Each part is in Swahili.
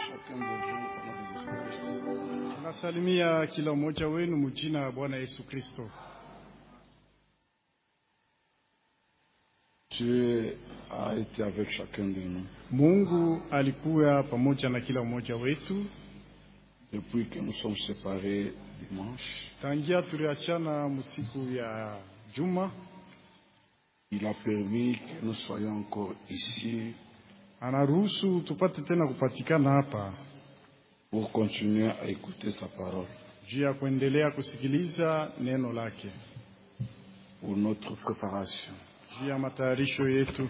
chacun de vous au nom de Jésus-Christ. Tunasalimia kila mmoja wenu mjina la Bwana Yesu Kristo. Dieu a été avec chacun de nous Mungu alikuwa pamoja na kila mmoja wetu depuis que nous sommes séparés dimanche. tangia tuliachana msiku ya Juma. Il a permis que nous soyons encore ici Anaruhusu tupate tena kupatikana hapa pour continuer à écouter sa parole, juu ya kuendelea kusikiliza neno lake, pour notre préparation. juu ya matayarisho yetu.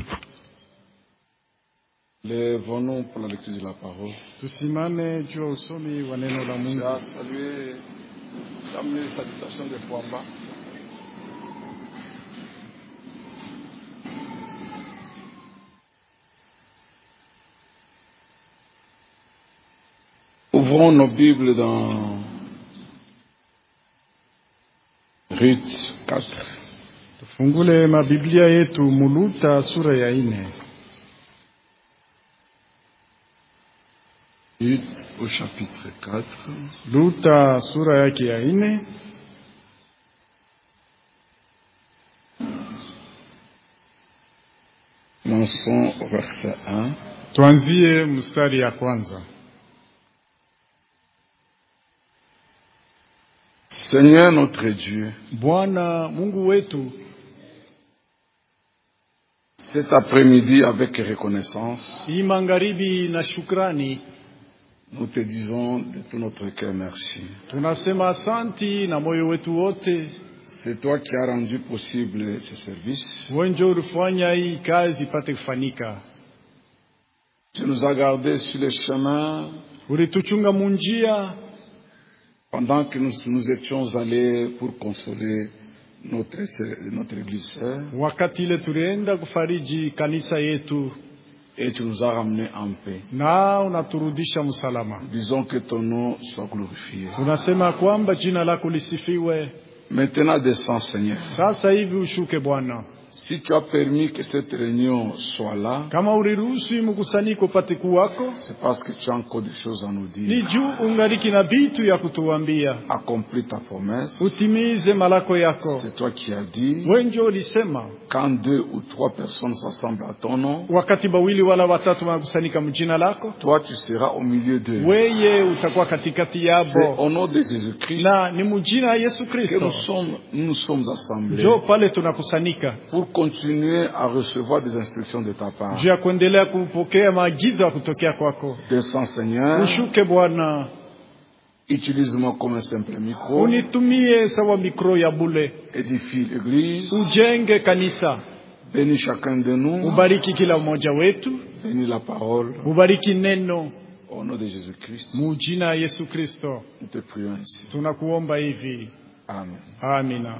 Lèvons-nous pour la lecture de la parole. Tusimame juu ya usomi wa neno la J'ai Mungu. salué les salutations de Fouamba. Ouvrons nos Bibles dans Ruth 4. Tufungule mabiblia yetu Muluta sura ya 4. Ruth au chapitre 4. Luta sura yake ya 4. Commençons au verset 1. Tuanzie mstari ya kwanza. Seigneur notre Dieu, Bwana Mungu wetu, cet après-midi avec reconnaissance, hii magharibi na shukrani, nous te disons de tout notre cœur merci. tunasema asanti na moyo wetu wote. C'est toi qui as rendu possible ce service. Wewe ndio ulifanya hii kazi ipate kufanyika. Tu nous as gardés sur le chemin Ulituchunga munjia pendant que nous étions allés pour consoler notre église sœur, wakati ile tulienda kufariji kanisa yetu, et tu nous as ramenés en paix. na unaturudisha msalama. Disons que ton nom soit glorifié. Tunasema kwamba jina lako lisifiwe. Maintenant descends, Seigneur. Sasa hivi ushuke Bwana. Si tu as permis que cette réunion soit là, Kama uliruhusu mkusanyiko pate kuwako, c'est parce que tu as encore des choses à nous ni dire. juu ungaliki na vitu ya kutuambia. Accomplis ta promesse. Utimize malako yako. C'est toi qui as dit, Wewe ndio ulisema quand 2 ou 3 personnes s'assemblent à ton nom, wakati bawili wala watatu wanakusanyika mjina lako, toi tu seras au milieu d'eux. wewe utakuwa katikati C'est yabo. au nom de Jésus-Christ Na ni mjina ya Yesu que Kristo nous sommes assemblés ndio pale tunakusanyika pour continuer à recevoir des instructions de ta part. juu ya kuendelea kupokea maagizo ya kutokea kwako. Descends, Seigneur, Ushuke Bwana, utilise-moi comme un simple micro, unitumie sawa mikro ya bule, édifie l'église, ujenge kanisa, bénis chacun de nous, ubariki kila mmoja wetu, bénis la parole, ubariki neno au nom de Jésus-Christ. mujina ya Yesu Kristo. Nous te prions ainsi. Tunakuomba hivi. Amen. Amina.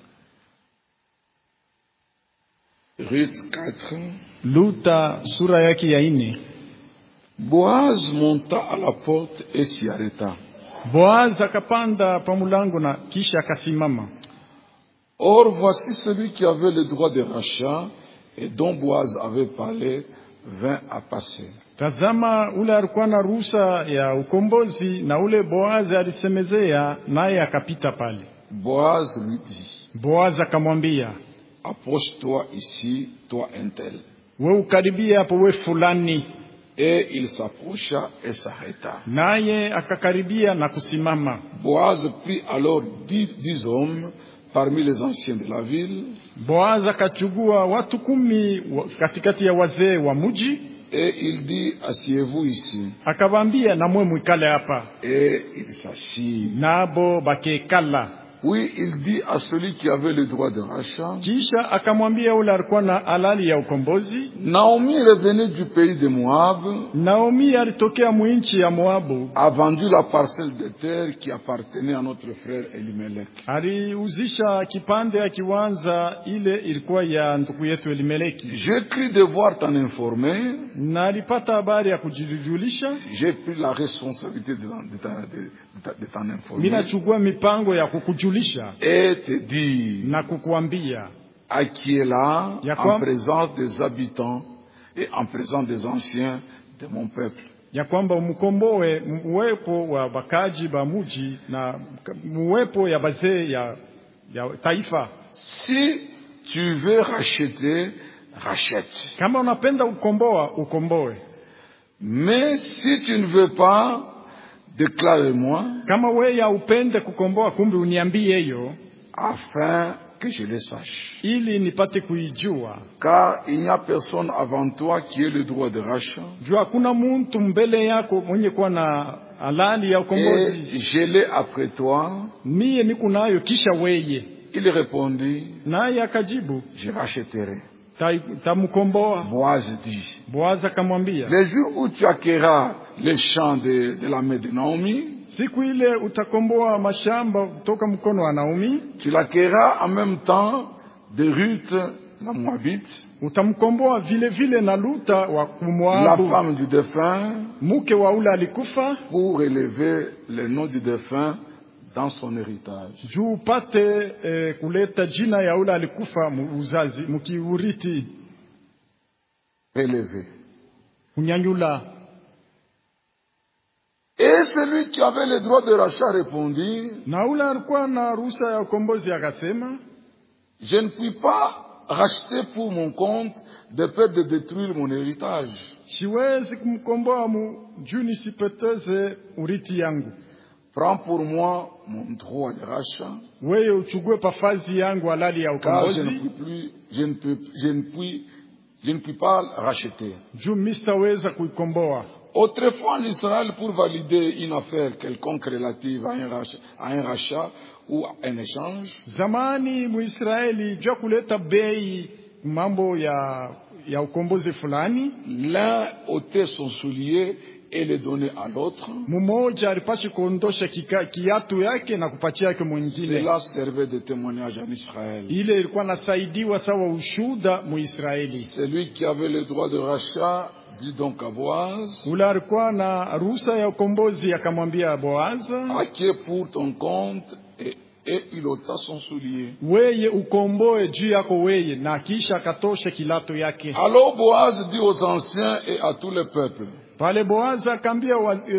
Ruth 4. Luta sura yake ya 4. Boaz monta à la porte et s'y arrêta. Boaz akapanda pa mulango na kisha akasimama. Or, voici celui qui avait le droit de rachat et dont Boaz avait parlé vint à passer. Tazama, ule alikuwa na ruhusa ya ukombozi na ule Boaz alisemezea, naye akapita pale. Boaz lui dit, Boaz akamwambia, approche-toi ici, toi un tel. we ukaribia hapo we fulani. Et il s'approcha et s'arrêta. Naye akakaribia na kusimama. Boaz prit alors 10 hommes parmi les anciens de la ville. Boaz akachugua watu 10 katikati ya wazee wa mji. Et il dit, asseyez-vous ici. Akawaambia, na mwe mwikale hapa. Et il s'assit. Nabo bakekala. Oui, il dit à celui qui avait le droit de rachat, Kisha akamwambia ule alikuwa na halali ya ukombozi. Naomi revenait du pays de Moab, Naomi alitokea mwinchi ya Moabu, a vendu la parcelle de terre qui appartenait à notre frère Elimelech. aliuzisha kipande ya kiwanza ile ilikuwa ya ndugu yetu Elimeleki. J'ai cru devoir t'en informer. Na alipata habari ya kujijulisha. J'ai pris la responsabilité de t'en informer. Mimi nachukua mipango ya kukujulisha Et te dire na kukuambia à qui est là Ya en kwa- présence des habitants et en présence des anciens de mon peuple. ya kwamba umkomboe uwepo wa bakaji ba muji na uwepo ya bazee ya taifa. Si tu veux racheter, rachète. Kama unapenda ukomboa, ukomboe. Mais si tu ne veux pas, déclare-moi. Kama wewe upende kukomboa, kumbe uniambie hiyo, afin que je le sache. Ili nipate kuijua. Car il n'y a personne avant toi qui ait le droit de rachat. Jua hakuna mtu mbele yako mwenye kuwa na halali ya ukombozi. Et je l'ai après toi. Mie niko nayo kisha weye. Il répondit, naye akajibu, je rachèterai. Tamkomboa. Boaz dit, Boaz akamwambia, le jour où tu acquerras les champs de la main de Naomi, siku ile utakomboa mashamba kutoka mkono wa Naomi, tu l'acquerras en même temps de Ruth la Moabite, utamkomboa vile vile na Luta wa Moabu, la femme du défunt, mke wa ule alikufa, pour élever le nom du défunt dans son héritage. Juu upate kuleta jina ya ule alikufa uzazi mkiuriti. Élevé. Unyanyula. Et celui qui avait le droit de rachat répondit, na ule alikuwa na ruhusa ya ukombozi akasema, je ne puis pas racheter pour mon compte de peur de détruire mon héritage. Siwezi kumkomboa juu nisipoteze urithi yangu. Prends pour moi mon droit de rachat. Wewe uchukue pafazi yangu halali ya ukombozi. Je ne puis pas racheter. Juu mistaweza kuikomboa. Autrefois en Israël, pour valider une affaire quelconque relative à un rachat ou à un échange, zamani muisraeli juu kuleta bei mambo ya ukombozi fulani, l'un ôtait son soulier et le donnait à l'autre. Mmoja alipaswa kuondosha kiatu yake na kupatia yake mwingine. Cela servait de témoignage en Israël. Ile ilikuwa nasaidiwa sawa ushuda muisraeli. Celui qui avait le droit de rachat dit donc à Boaz, ule alikuwa na ruhusa ya ukombozi akamwambia Boaz, acquiers pour ton compte, et il ôta son soulier. Weye ukomboe juu yako weye, na kisha akatosha kilato yake. Alors Boaz dit aux anciens et à tout le peuple, pale Boaz akambia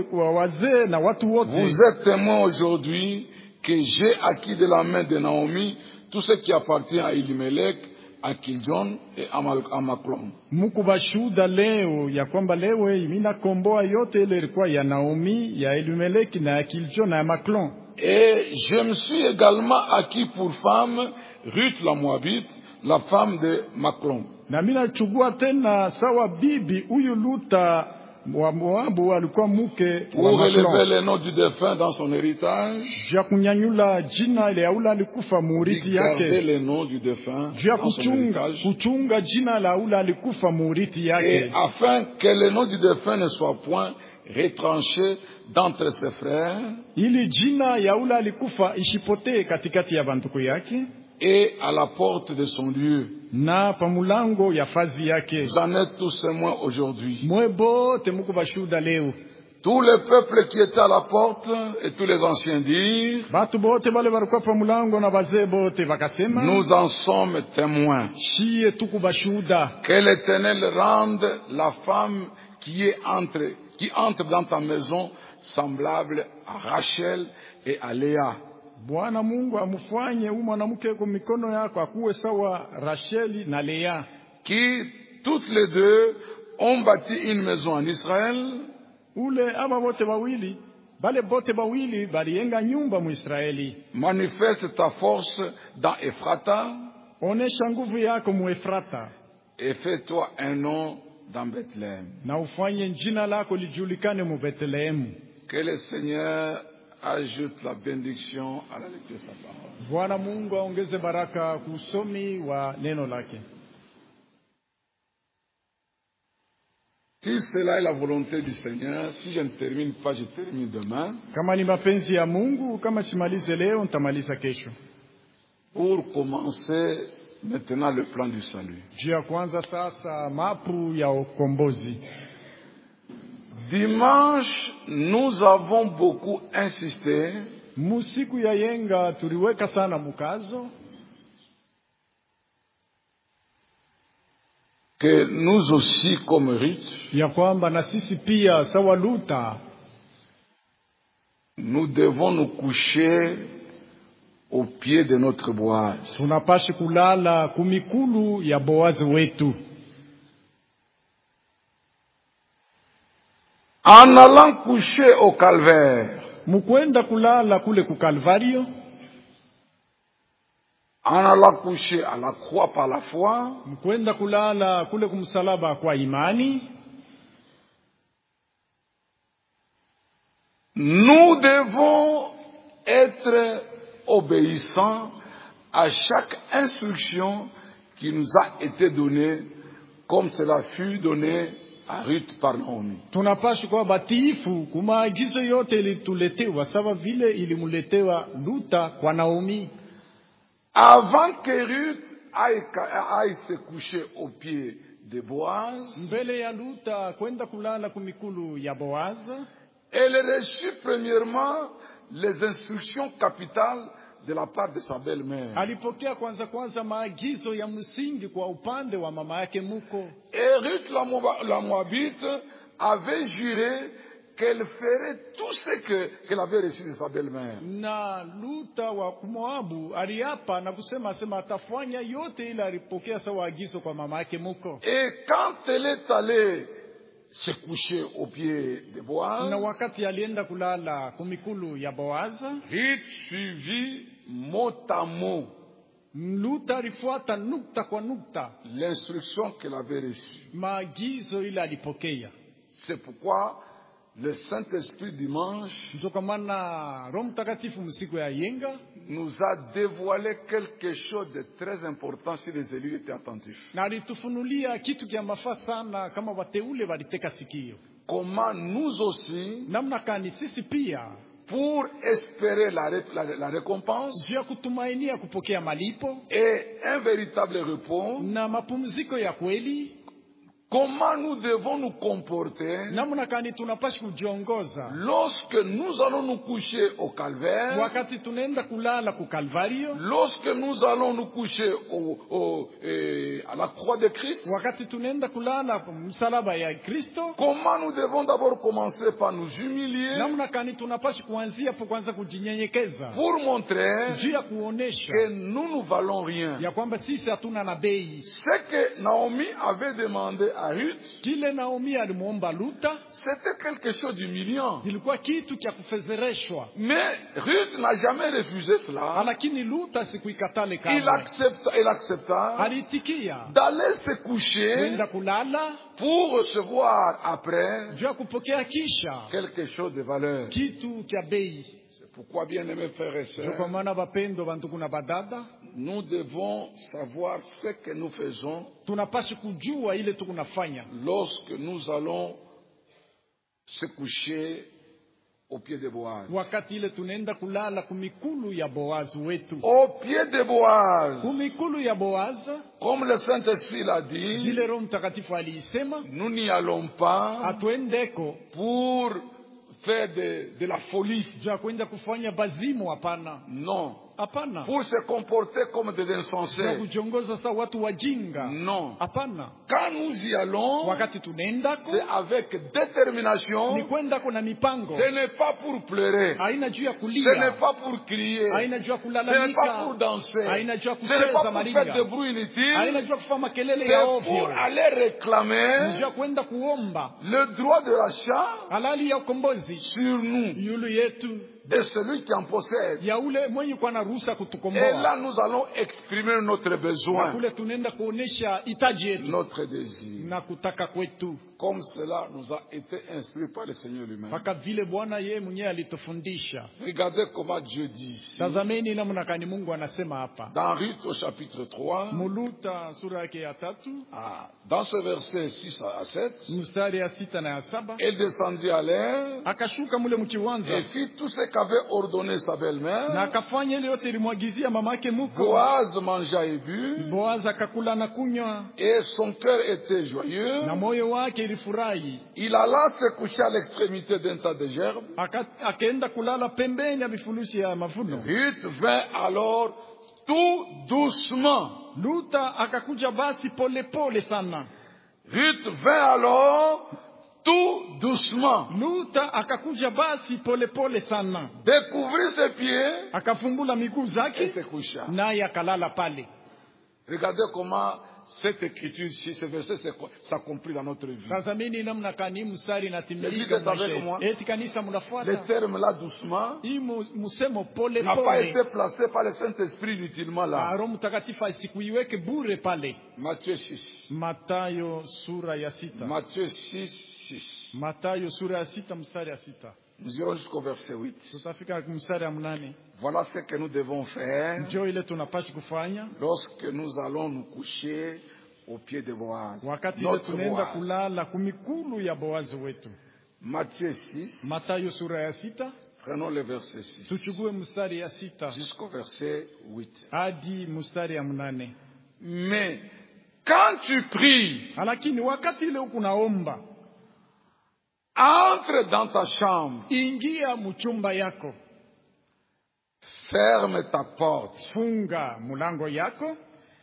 wazee na watu wote, vous êtes témoins aujourd'hui que j'ai acquis de la main de Naomi tout ce qui appartient à Elimelech, à Kiljon et à Maklon. Muku bashuda leo ya kwamba leo mimi nakomboa yote ile ilikuwa ya Naomi, ya Elimelech na ya Kiljon na ya Maklon. Et je me suis également acquis pour femme Ruth la Moabite, la femme de Maklon. Na mimi nachukua tena sawa bibi huyu Luta wa Moabu alikuwa mke wa Maklon. Pour élever le nom du défunt dans son héritage. Ya kunyanyula jina ile ya ule alikufa muurithi yake. Garder le nom du défunt dans son héritage. Kuchunga jina la ule alikufa muurithi yake. Et afin que le nom du défunt ne soit point retranché d'entre ses frères. Ili jina ya ule alikufa ishipotee katikati ya bantuku yake. Et à la porte de son lieu. Na pamulango ya fazi yake. Vous en êtes tous témoins aujourd'hui. Mwebote muko bashuda leo. Tous les peuples qui étaient à la porte et tous les anciens dirent, batu bote bale balikuwa pamulango na bazee bote bakasema, nous en sommes témoins. Shie tuku bashuda. Que l'Éternel rende la femme qui entre dans ta maison semblable à Rachel et à Léa. Bwana Mungu amufanye mwanamke kwa mikono yako akuwe sawa Racheli na Lea, qui toutes les deux ont bâti une maison en Israël. Ule aba bote bawili, bale bote bawili balienga nyumba mu Israeli. Manifeste ta force dans Ephrata. Onesha nguvu yako mu Ephrata. Et fais-toi un nom dans Bethléem. Na ufanye jina lako lijulikane mu Bethlehem. Que le Seigneur ajoute la bénédiction à la lecture de sa parole. Bwana Mungu aongeze baraka kusomi wa neno lake. Si cela est la volonté du Seigneur, si je ne termine pas, je termine demain. Kama ni mapenzi ya Mungu, kama simalize leo, nitamaliza kesho. Pour commencer maintenant le plan du salut. Jia kwanza sasa mapu ya ukombozi. Dimanche, nous avons beaucoup insisté musiku ya yenga tuliweka sana mukazo que nous aussi, comme Ruth, ya kwamba na sisi pia sawa Luta nous devons nous coucher au pied de notre Boaz. tunapashi kulala kumikulu ya Boazi wetu. En allant coucher au calvaire, Mukwenda kulala kule ku Kalvario, en allant coucher à la croix par la foi, mukwenda kulala kule kumsalaba kwa imani, nous devons être obéissants à chaque instruction qui nous a été donnée, comme cela fut donné à Ruth par Naomi. tunapashi kuwa batiifu kumaagizo yote ilituletewa sawa vile ilimuletewa Luta kwa Naomi. Avant que Ruth aille se coucher au pied de Boaz, Mbele ya Luta kwenda kulala kumikulu ya Boaz, elle reçut premièrement les instructions capitales de la part de sa belle-mère. alipokea kwanza maagizo ya msingi kwa upande wa mama yake muko. Et Ruth la Moabite avait juré qu'elle ferait tout ce qu'elle avait reçu de sa belle-mère. Na Luta wa Moabu aliapa na kusema atafanya yote ile alipokea sawa agizo kwa mama yake muko. Et quand elle est allée se coucher au pied de Boaz, Na wakati alienda kulala kumikulu ya Boaz, Ruth suivit mot à mot Luta alifuata nukta kwa nukta l'instruction qu'elle avait reçue. maagizo ile alipokea. C'est pourquoi le Saint-Esprit dimanche Ndokamana Roho Mtakatifu msiku ya yenga nous a dévoilé quelque chose de très important si les élus étaient attentifs. na alitufunulia kitu kia mafaa sana kama wateule waliteka sikio. Comment nous aussi, Namna kani sisi pia pour espérer la récompense juu ya kutumainia kupokea malipo et un véritable repos, na mapumziko ya kweli, comment nous devons nous comporter namna kani tunapashi kujiongoza lorsque nous allons nous coucher au calvaire, wakati tunaenda kulala ku Kalvario, lorsque nous allons nous coucher à la croix de Christ. wakati tunaenda kulala msalaba ya Kristo. Comment nous devons d'abord commencer par nous humilier Namna kani tunapashi kuanzia po kwanza kujinyenyekeza pour montrer juu ya kuonesha que nous ne valons rien. ya kwamba sisi hatuna na bei. Ce que Naomi avait demandé à Ruth, Kile Naomi alimuomba Luta c'était quelque chose d'humiliant. ilikuwa kitu cha kufedhereshwa, Mais Ruth n'a jamais refusé cela. lakini Luta sikuikatale Il kama accepta alitikia d'aller se coucher kwenda kulala pour recevoir après juu ya kupokea kisha quelque chose de valeur. kitu cha bei. C'est pourquoi, bien-aimés frères et Ndio kwa sœurs, maana wapendwa bantuku na badada, nous devons savoir ce que nous faisons tunapashi kujua ile tukunafanya lorsque nous allons se coucher au pied de Boaz. wakati ile tunaenda kulala kumikulu ya Boaz wetu. Au pied de Boaz, Kumikulu ya Boaz, comme le Saint-Esprit l'a dit, vile Roho Mtakatifu aliisema, nous n'y allons pas atuendeko pour faire de la folie. juu ya kwenda kufanya bazimu. Hapana, Non. hapana. Pour se comporter comme des Juu ya insensés. kujiongoza sa watu wajinga. Non. Hapana. Quand nous y allons, Wakati tunaendako c'est avec détermination. ni kwendako na mipango, Ce n'est pas pour pleurer. haina juu ya Ce kulia, n'est pas pour crier. haina juu ya Ce n'est pas pour kulalamika, danser. haina juu ya Ce n'est pas kucheza pour maringa, faire des bruits haina inutiles. juu ya kufanya makelele C'est ya pour ovyo, aller ni juu réclamer ya kwenda kuomba le droit de l'achat halali ya ukombozi sur nous, yulu yetu, de celui qui en possède. ya ule mwenye kwa na ruhusa Et kutukomboa. là, nous allons exprimer notre Na besoin, kule tunaenda kuonesha hitaji yetu notre désir. na kutaka kwetu, Comme cela nous a été instruit par le Seigneur lui-même. mpaka vile Bwana yeye mwenyewe alitufundisha. Regardez comment Dieu dit ici. Tazameni namna kani Mungu anasema hapa Dans Ruth au chapitre 3, Muluta sura yake ya 3 dans ce verset 6 à 7, mstari ya 6 na ya 7, elle descendit à l'air akashuka mule mkiwanza et fit tout ce qu'avait ordonné sa na belle-mère. akafanya ile yote ilimwagizia mama yake muko. Boaz mangea et but, Boaz akakula na kunywa et son cœur était joyeux. na moyo wake ilifurahi. Il alla se coucher à l'extrémité d'un tas de gerbes. Akaenda kulala pembeni ya vifurushi ya mavuno. Ruth vint alors tout doucement Luta akakuja basi pole pole sana, Ruth vint alors tout doucement Luta akakuja basi pole pole sana, découvrir ses pieds akafumbula miguu et zake se coucha. naye akalala pale. Regardez comment cette écriture, ce verset s'accomplit dans notre vie. Tazamini namna kani mstari L'église inatimilika est avec moi. maisha. Eti kanisa Le mnafuata. terme là doucement Hii musemo pole n'a pas pole. été placé par le Saint-Esprit inutilement là. Roho Mtakatifu asikuiweke bure pale. Matthieu 6. Mathayo sura ya 6. Matthieu 6, 6. Mathayo sura ya 6 mstari ya 6. Nous irons jusqu'au verset 8. Tutafika mstari ya 8. Voilà ce que nous devons faire Njoo ile tunapaswa kufanya lorsque nous allons nous coucher au pied de Boaz. wakati ile Notre tunaenda Boaz. kulala kumikulu ya Boazi wetu. Matthieu 6. Mathayo sura ya 6. Prenons le verset 6 Tuchukue mstari ya 6 jusqu'au verset 8. hadi mstari ya 8. Mais quand tu pries, Lakini wakati ile ukunaomba, entre dans ta chambre, ingia mchumba yako, ferme ta porte funga mulango yako,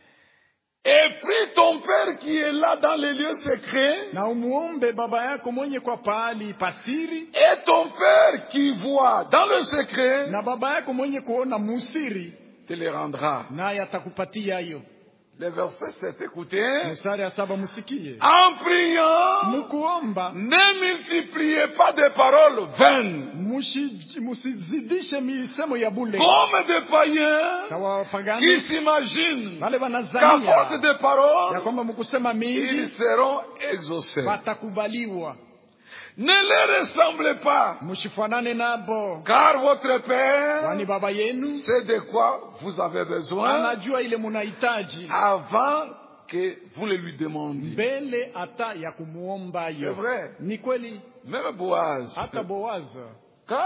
et prie ton Père qui est là dans les lieux secrets, na umuombe baba yako mwenye kwa pahali pasiri, et ton Père qui voit dans le secret na baba yako mwenye kuona musiri, te les rendra. naye atakupatia hiyo. Le verset 7, écoutez. Mstari ya 7 musikie. En priant, Mukuomba ne multipliez pas de paroles vaines, musizidishe misemo ya bule comme des païens sawa qui wapagani s'imaginent wale qu'à wanazania force de ya paroles, kwamba mkusema ils mingi seront exaucés. watakubaliwa. Ne les ressemblez pas, Mushifanane nabo, car votre Père kwani baba yenu sait de quoi vous avez besoin anajua ile munahitaji avant que vous le lui demandiez. mbele hata ya kumuomba C'est yo. vrai. Ni kweli. Même Boaz, Hata Boaz quand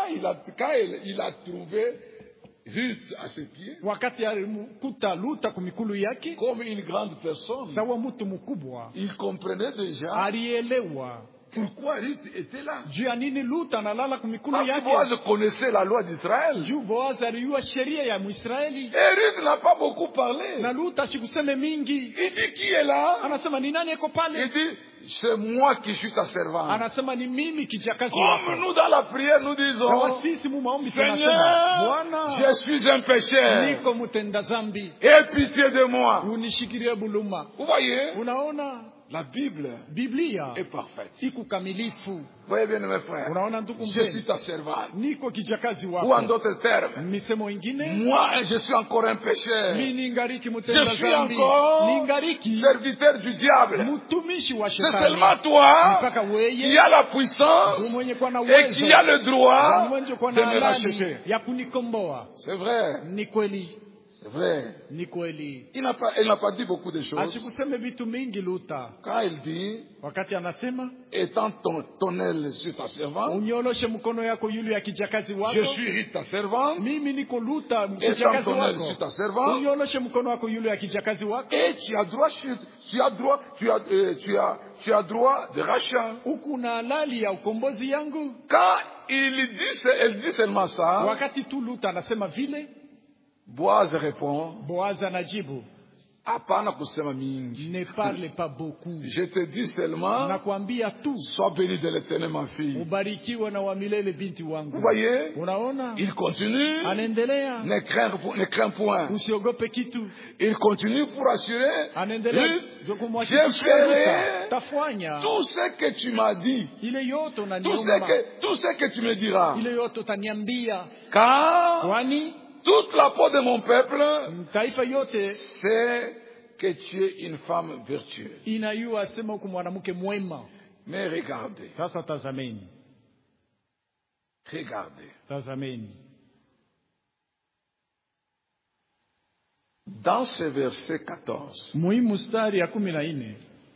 il a trouvé Ruth à ses pieds, wakati alikuta Luta kumikulu yake comme une grande personne, sawa mtu mkubwa, il comprenait déjà alielewa pourquoi Ruth était là. juu ya nini Luta analala kumikulu Parce que yake. Boaz connaissait la loi d'Israël. Juu Boaz alijua sheria ya Mwisraeli, Et Ruth n'a pas beaucoup parlé. na Luta sikuseme mingi. Il dit qui est là? Anasema ni nani eko Il pale? dit c'est moi qui suis ta servante. Anasema ni mimi kijakazi Comme wako. nous dans la prière nous Na disons, wasisi mu maombi tunasema, Seigneur, Bwana, je suis un pécheur. niko mtenda zambi, Aie pitié de moi. unishikirie buluma. Vous voyez, Unaona la Bible Biblia est parfaite. iko kamilifu. Vous voyez bien mes frères, Unaona ndugu je suis mpendwa, ta servante. niko kijakazi Ou en wako. d'autres termes, Misemo ingine, moi je suis encore un pécheur. mimi ningariki Je mtenda suis zambi, encore ningariki serviteur du diable. mtumishi wa C'est shetani. seulement toi Mpaka qui weye as la puissance mwenye kuwa na et qui as le droit mwenye kuwa de na me halali racheter. ya kunikomboa. C'est vrai, Ni kweli, c'est vrai. ni kweli. Il n'a pas dit beaucoup de choses. Asikuseme vitu mingi Luta. Quand il dit, Wakati anasema étends ton aile sur ta servante, unyoloshe mkono yako yule ya kijakazi wako. je suis Ruth ta servante, Mimi niko Luta étends kijakazi ton aile sur wako. ta servante, Unyoloshe mkono wako yule ya kijakazi wako. et tu as droit de rachat. Huku na halali ya ukombozi yangu. Quand elle dit seulement ça, Wakati tu Luta anasema vile, Boaz répond, Boaz anajibu, hapana kusema mingi. ne parle pas beaucoup. Je te dis seulement, Nakwambia tu, sois béni de l'Éternel, ma fille. ubarikiwe na wa milele binti Vous wangu. voyez, Unaona? il continue, Anaendelea. ne crains point. Usiogope kitu. Il continue pour assurer, Anaendelea. Ruth, Je je kumhakikishia ferai Luta, tafanya tout ce que tu m'as dit, ile yote tout unaniomba, ce que tu me diras. ile yote utaniambia, Car kwani toute la peau de mon peuple taifa yote sait que tu es une femme vertueuse. inayua sema huku mwanamke mwema. Mais regardez, Sasa tazameni, regardez. tazameni Dans ce verset 14, muhimu mstari ya 14,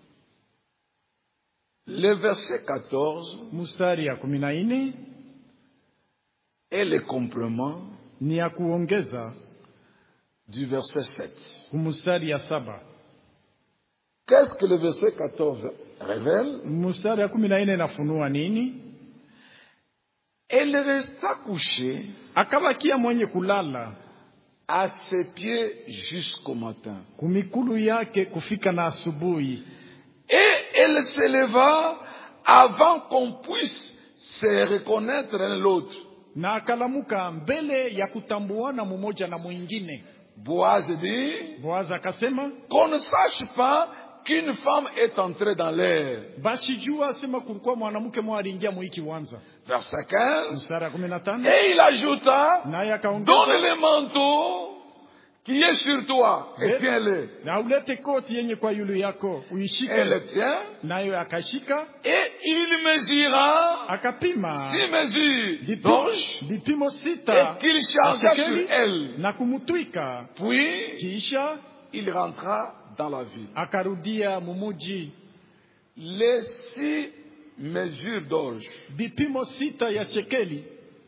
le verset 14 mstari ya 14 est le complément ni ya kuongeza du verset 7. kumstari ya 7. Qu'est-ce que le verset 14 révèle? Mstari ya 14 nafunua nini? Elle resta couchée Akabakia mwenye kulala à ses pieds jusqu'au matin. kumikulu yake kufika na asubuhi. Et elle elle s'éleva avant qu'on puisse se reconnaître l'un l'autre. na akalamuka mbele ya kutambuana mmoja na mwingine. Boaz dit, Boaz akasema, qu'on ne sache pas qu'une femme est entrée dans l'air. basi jua sema kulikuwa mwanamke mmoja aliingia mwiki wanza. Verset 15. Mstari 15. Et il ajouta, Naye akaongeza, donne le manteau qui est sur toi et tiens-le. na ulete koti yenye kwa yulu yako uishike. Elle le tient. Naye akashika, Et il mesura akapima 6 mesures d'orge vipimo et 6 qu'il chargea sur shekeli, elle. na kumutwika. Puis Kisha il rentra dans la ville. akarudia mumuji. Les 6 mesures d'orge Vipimo 6 ya shekeli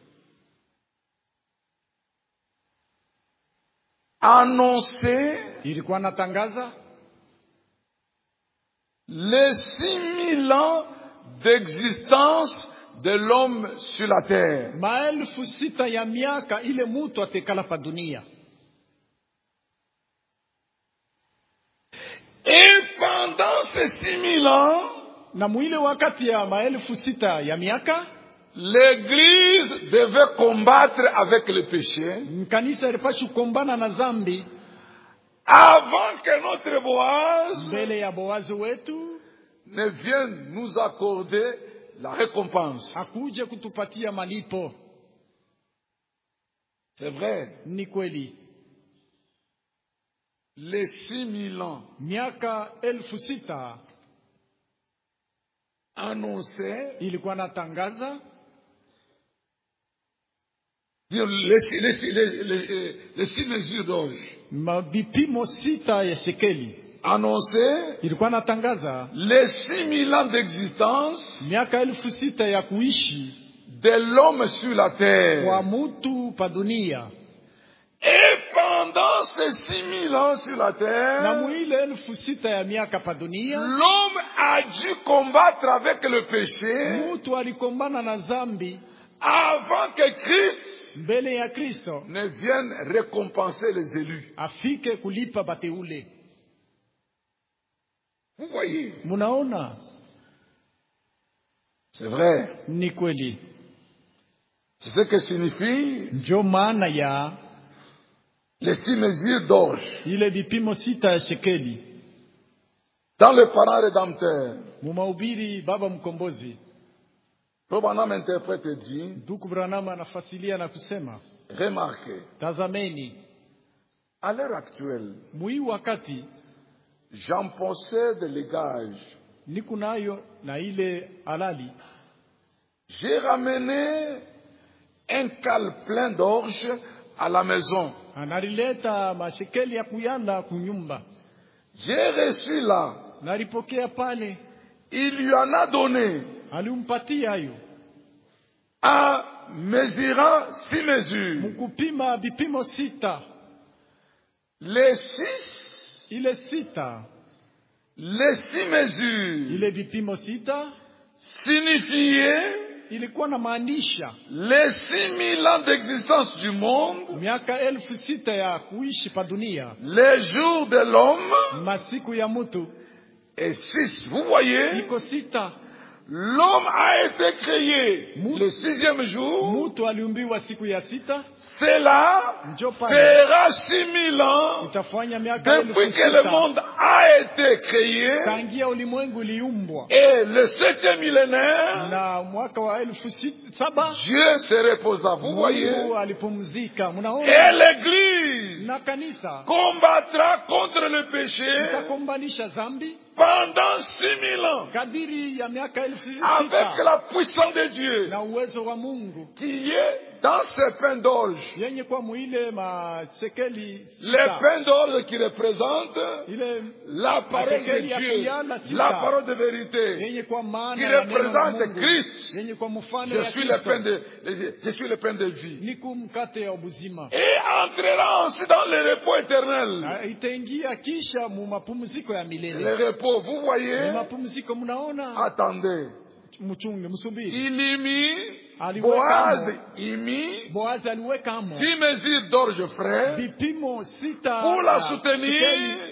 annonçaient ilikuwa natangaza les 6000 ans d'existence de l'homme sur la terre. 6,000 ya miaka ile mutu atekala pa dunia. Et pendant ces 6000 ans, Na mwile wakati ya 6,000 ya miaka, l'Église devait combattre avec le péché kanisa ilipaswa kukombana na zambi avant que notre Boaz mbele ya Boazi wetu ne vienne nous accorder la récompense. akuje kutupatia malipo. C'est vrai. Ni kweli, Les 6000 ans miaka 6,000 annonçaient ilikuwa natangaza les 6 mesures d'orge. vipimo 6 ya shekeli Annonçaient ilikuwa natangaza les 6000 ans d'existence miaka 6,000 ya kuishi de l'homme sur la kwa terre. mutu pa dunia. Et pendant ces 6000 ans sur la Na terre, mwile 6,000 ya miaka pa dunia, l'homme a dû combattre avec le péché mutu alikombana na zambi avant que Christ mbele ya Kristo ne vienne récompenser les élus. afike kulipa bateule. Vous voyez, Munaona, c'est vrai. ni kweli. C'est ce que signifie Njo maana ya les 6 mesures d'orge. ile vipimo 6 ya shekeli. Dans le parent rédempteur, Mumahubiri baba mkombozi, Probablement interprète dit, ndugu Branham anafasilia na kusema, remarquez, tazameni, à l'heure actuelle, mwi wakati j'en possède les gages. niko nayo na ile halali. J'ai ramené un cal plein d'orge à la maison. Analileta mashekeli ya kuyanda kunyumba. J'ai reçu là. Nalipokea pale. Il lui en a donné. Alimpatia hayo. En mesurant 6 mesures. Mukupima vipimo 6. Les 6. Ile 6. Les 6 mesures. Ile vipimo 6. Signifiait ilikuwa na maanisha les 6000 ans d'existence du monde, miaka 6,000 ya kuishi pa dunia, les jours de l'homme, masiku ya mtu, et 6. Vous voyez, iko 6. l'homme a été créé le 6e jour. Mtu aliumbiwa siku ya 6. Cela fera 6000 ans itafanya miaka depuis que le monde a été créé. tangia ulimwengu liumbwa. Et le 7e millénaire, na mwaka wa 7,000 Dieu se reposa. Vous voyez, alipumzika. et l'église na kanisa combattra contre le péché itakombanisha zambi pendant 6000 ans kadiri ya miaka 6,000 avec la puissance de Dieu na uwezo wa Mungu qui est dans ce pain d'orge. yenye kwa mwile masekeli Les pains d'orge qui représentent ile la parole de Dieu, la parole de vérité, yenye kwa maana qui ya neno la représente Mungu, Christ. yenye kwa mfano Je ya suis Kristo. je suis le pain de vie. Niku mkate ya uzima. Et entrera ensuite dans le repos éternel. Na itaingia kisha mu mapumziko ya milele. Le repos, vous voyez, mapumziko mnaona. attendez. Mchunge, msubiri. Il y mit, Boaz y mit Boaz aliweka amo 6 mesures d'orge frais vipimo 6 pour la soutenir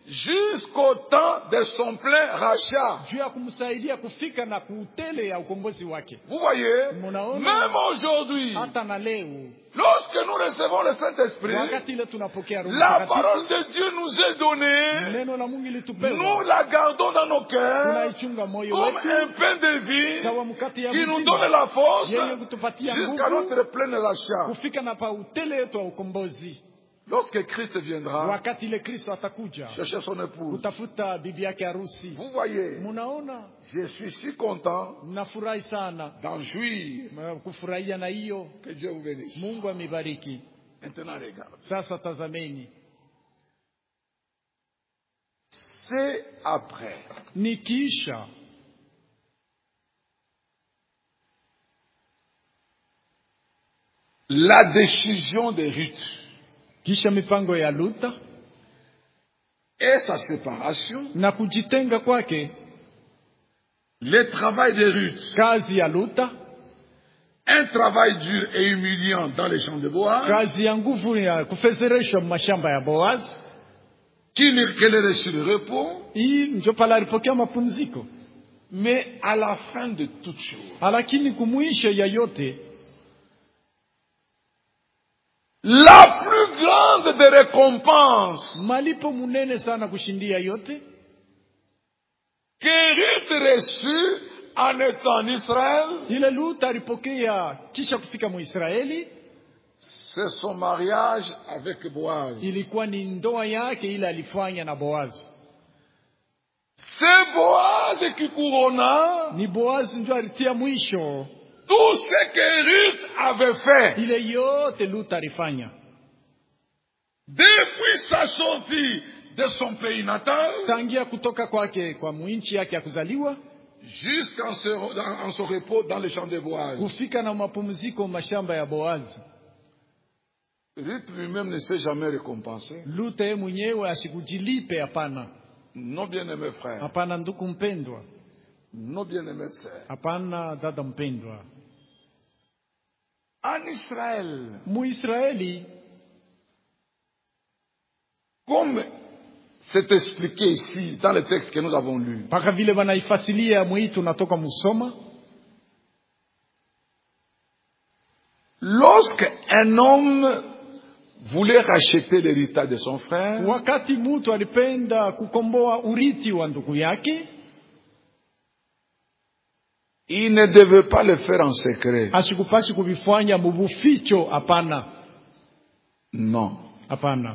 jusqu'au temps de son plein rachat. juu ya kumsaidia kufika na kuutele ya ukombozi wake. Vous voyez, Munaona? même aujourd'hui, Hata na leo lorsque nous recevons le Saint-Esprit, wakati ile tunapokea Roho la Mtakatifu, parole de Dieu nous est donnée, neno la Mungu nous litupewa, la gardons dans nos cœurs tunaichunga moyo comme wetu un pain de vie sawa mkate ya qui nous uzima, donne la force yenye kutupatia jusqu'à nguvu notre plein rachat. kufika na pa utele yetu wa ukombozi. Lorsque Christ viendra, Wakati ile Kristo atakuja chercher son épouse. kutafuta bibi yake harusi. Vous voyez, Munaona, je suis si content nafurahi sana d'en jouir. kufurahia na hiyo. Que Dieu vous bénisse. Mungu amibariki. Maintenant, regarde. Sasa tazameni, C'est après nikiisha la décision de Ruth kisha mipango ya Luta et sa séparation, na kujitenga kwake, le travail de Ruth, kazi ya Luta, un travail dur et humiliant dans les champs de Boaz, kazi ya nguvu ya kufezereshwa mashamba ya Boaz. qu'elle ait reçu le repos, Hii ndio pale alipokea mapumziko, mais à la fin de toutes choses, lakini kumwisho ya yote la plus grande des récompenses malipo munene sana kushindia yote que Ruth reçut en étant en Israël, ile Luta alipokea kisha kufika Muisraeli, c'est son mariage avec Boaz. ilikuwa ni ndoa yake ile alifanya na Boaz. C'est Boaz qui couronna Ni Boaz ndio alitia mwisho tout ce que Ruth avait fait ile yote Luta alifanya depuis sa sortie de son pays natal tangia kutoka kwake kwa mwinchi yake ya kuzaliwa jusqu'en son repos dans les champs de Boaz. kufika na mapumziko mashamba ya Boaz. Ruth lui-même ne s'est jamais récompensé. Luta yeye mwenyewe asikujilipe, hapana. Non, bien-aimé frère, Hapana ndugu mpendwa, non, bien-aimé sœur. hapana dada mpendwa. En Israël, Muisraeli, comme c'est expliqué ici dans le texte que nous avons lu, paka vile wanaifasilia mwii tunatoka musoma, lorsque un homme voulait racheter l'héritage de son frère, wakati mtu alipenda kukomboa urithi wa ndugu yake, il ne devait pas le faire en secret. asikupashi kuvifanya mubuficho, hapana. Non. Hapana.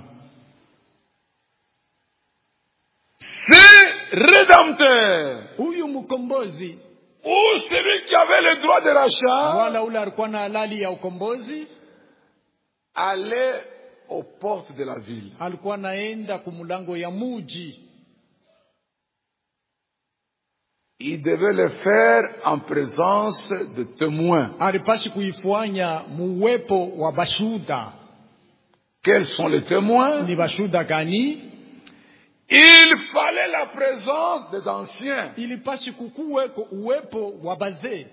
C'est rédempteur, Huyu mkombozi ou celui qui avait le droit de rachat, wala ule alikuwa na halali ya ukombozi, allait aux portes de la ville. alikuwa naenda kumulango ya muji. Il devait le faire en présence de témoins. Alipashi kuifanya muwepo wa bashuda. Quels sont les témoins? Ni bashuda gani? Il fallait la présence des anciens. Ilipashi kukuweko uwepo wa bazee.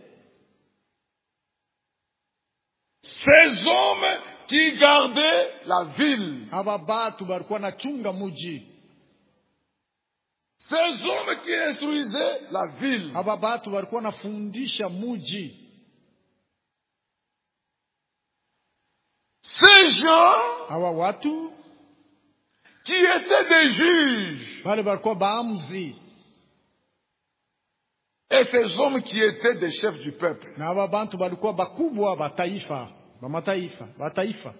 Ces hommes qui gardaient la ville. Aba batu balikuwa na chunga muji. Ces hommes qui instruisaient la ville. Aba batu balikuwa nafundisha muji. Ces gens Hawa watu qui étaient des juges. wale balikuwa baamzi, Et ces hommes qui étaient des chefs du peuple. na aba bantu balikuwa bakubwa ba taifa, ba mataifa.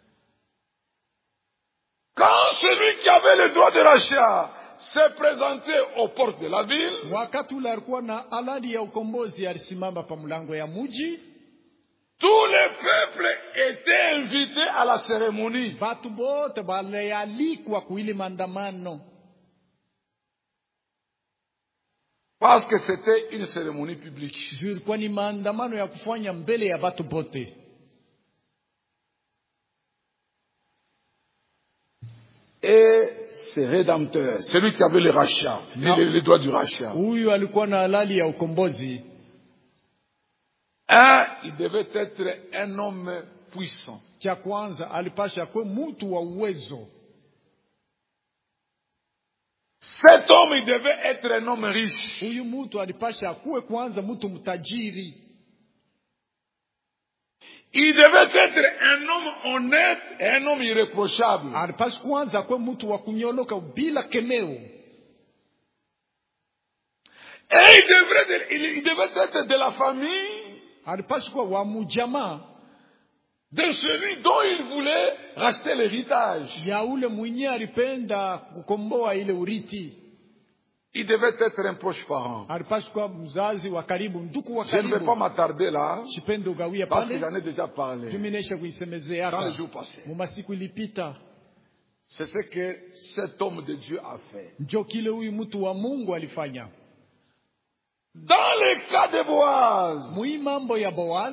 Quand celui qui avait le droit de rachat s'est présenté aux portes de la ville, Wakati ule alikuwa na halali ya ukombozi, alisimama pa mlango ya muji. tout le peuple était invité à la cérémonie. Batu bote balialikwa kuili maandamano, Parce que c'était une cérémonie publique. juu ilikuwa ni maandamano ya kufanya mbele ya batu bote. Et ce rédempteur, celui qui avait le rachat, les droits du rachat, Huyu alikuwa na halali ya ukombozi. il devait être un homme puissant. Cha kwanza alipasha kuwa mtu wa uwezo. Cet homme, il devait être un homme riche. Huyu mtu alipasha kuwe kwanza mtu mtajiri. Il devait être un homme honnête et un homme irréprochable. Alipasha kwanza kuwe mtu wa kunyoloka bila kemeo. Et il devait être de la famille. Alipasha kuwa wa mjamaa. De celui dont il voulait racheter l'héritage. Ya ule mwenye alipenda kukomboa ile urithi. Il devait être un proche parent. Alipasha kuwa mzazi wa karibu, ndugu wa Je ne karibu. vais pas m'attarder là, Sipende ugawia parce que pale. j'en ai déjà parlé Tumenesha kuisemezea dans hapa. les jours passés. Mumasiku ilipita. C'est ce que cet homme de Dieu a fait. Ndio kile huyu mtu wa Mungu alifanya. Dans le cas de Boaz, Mui mambo ya Boaz,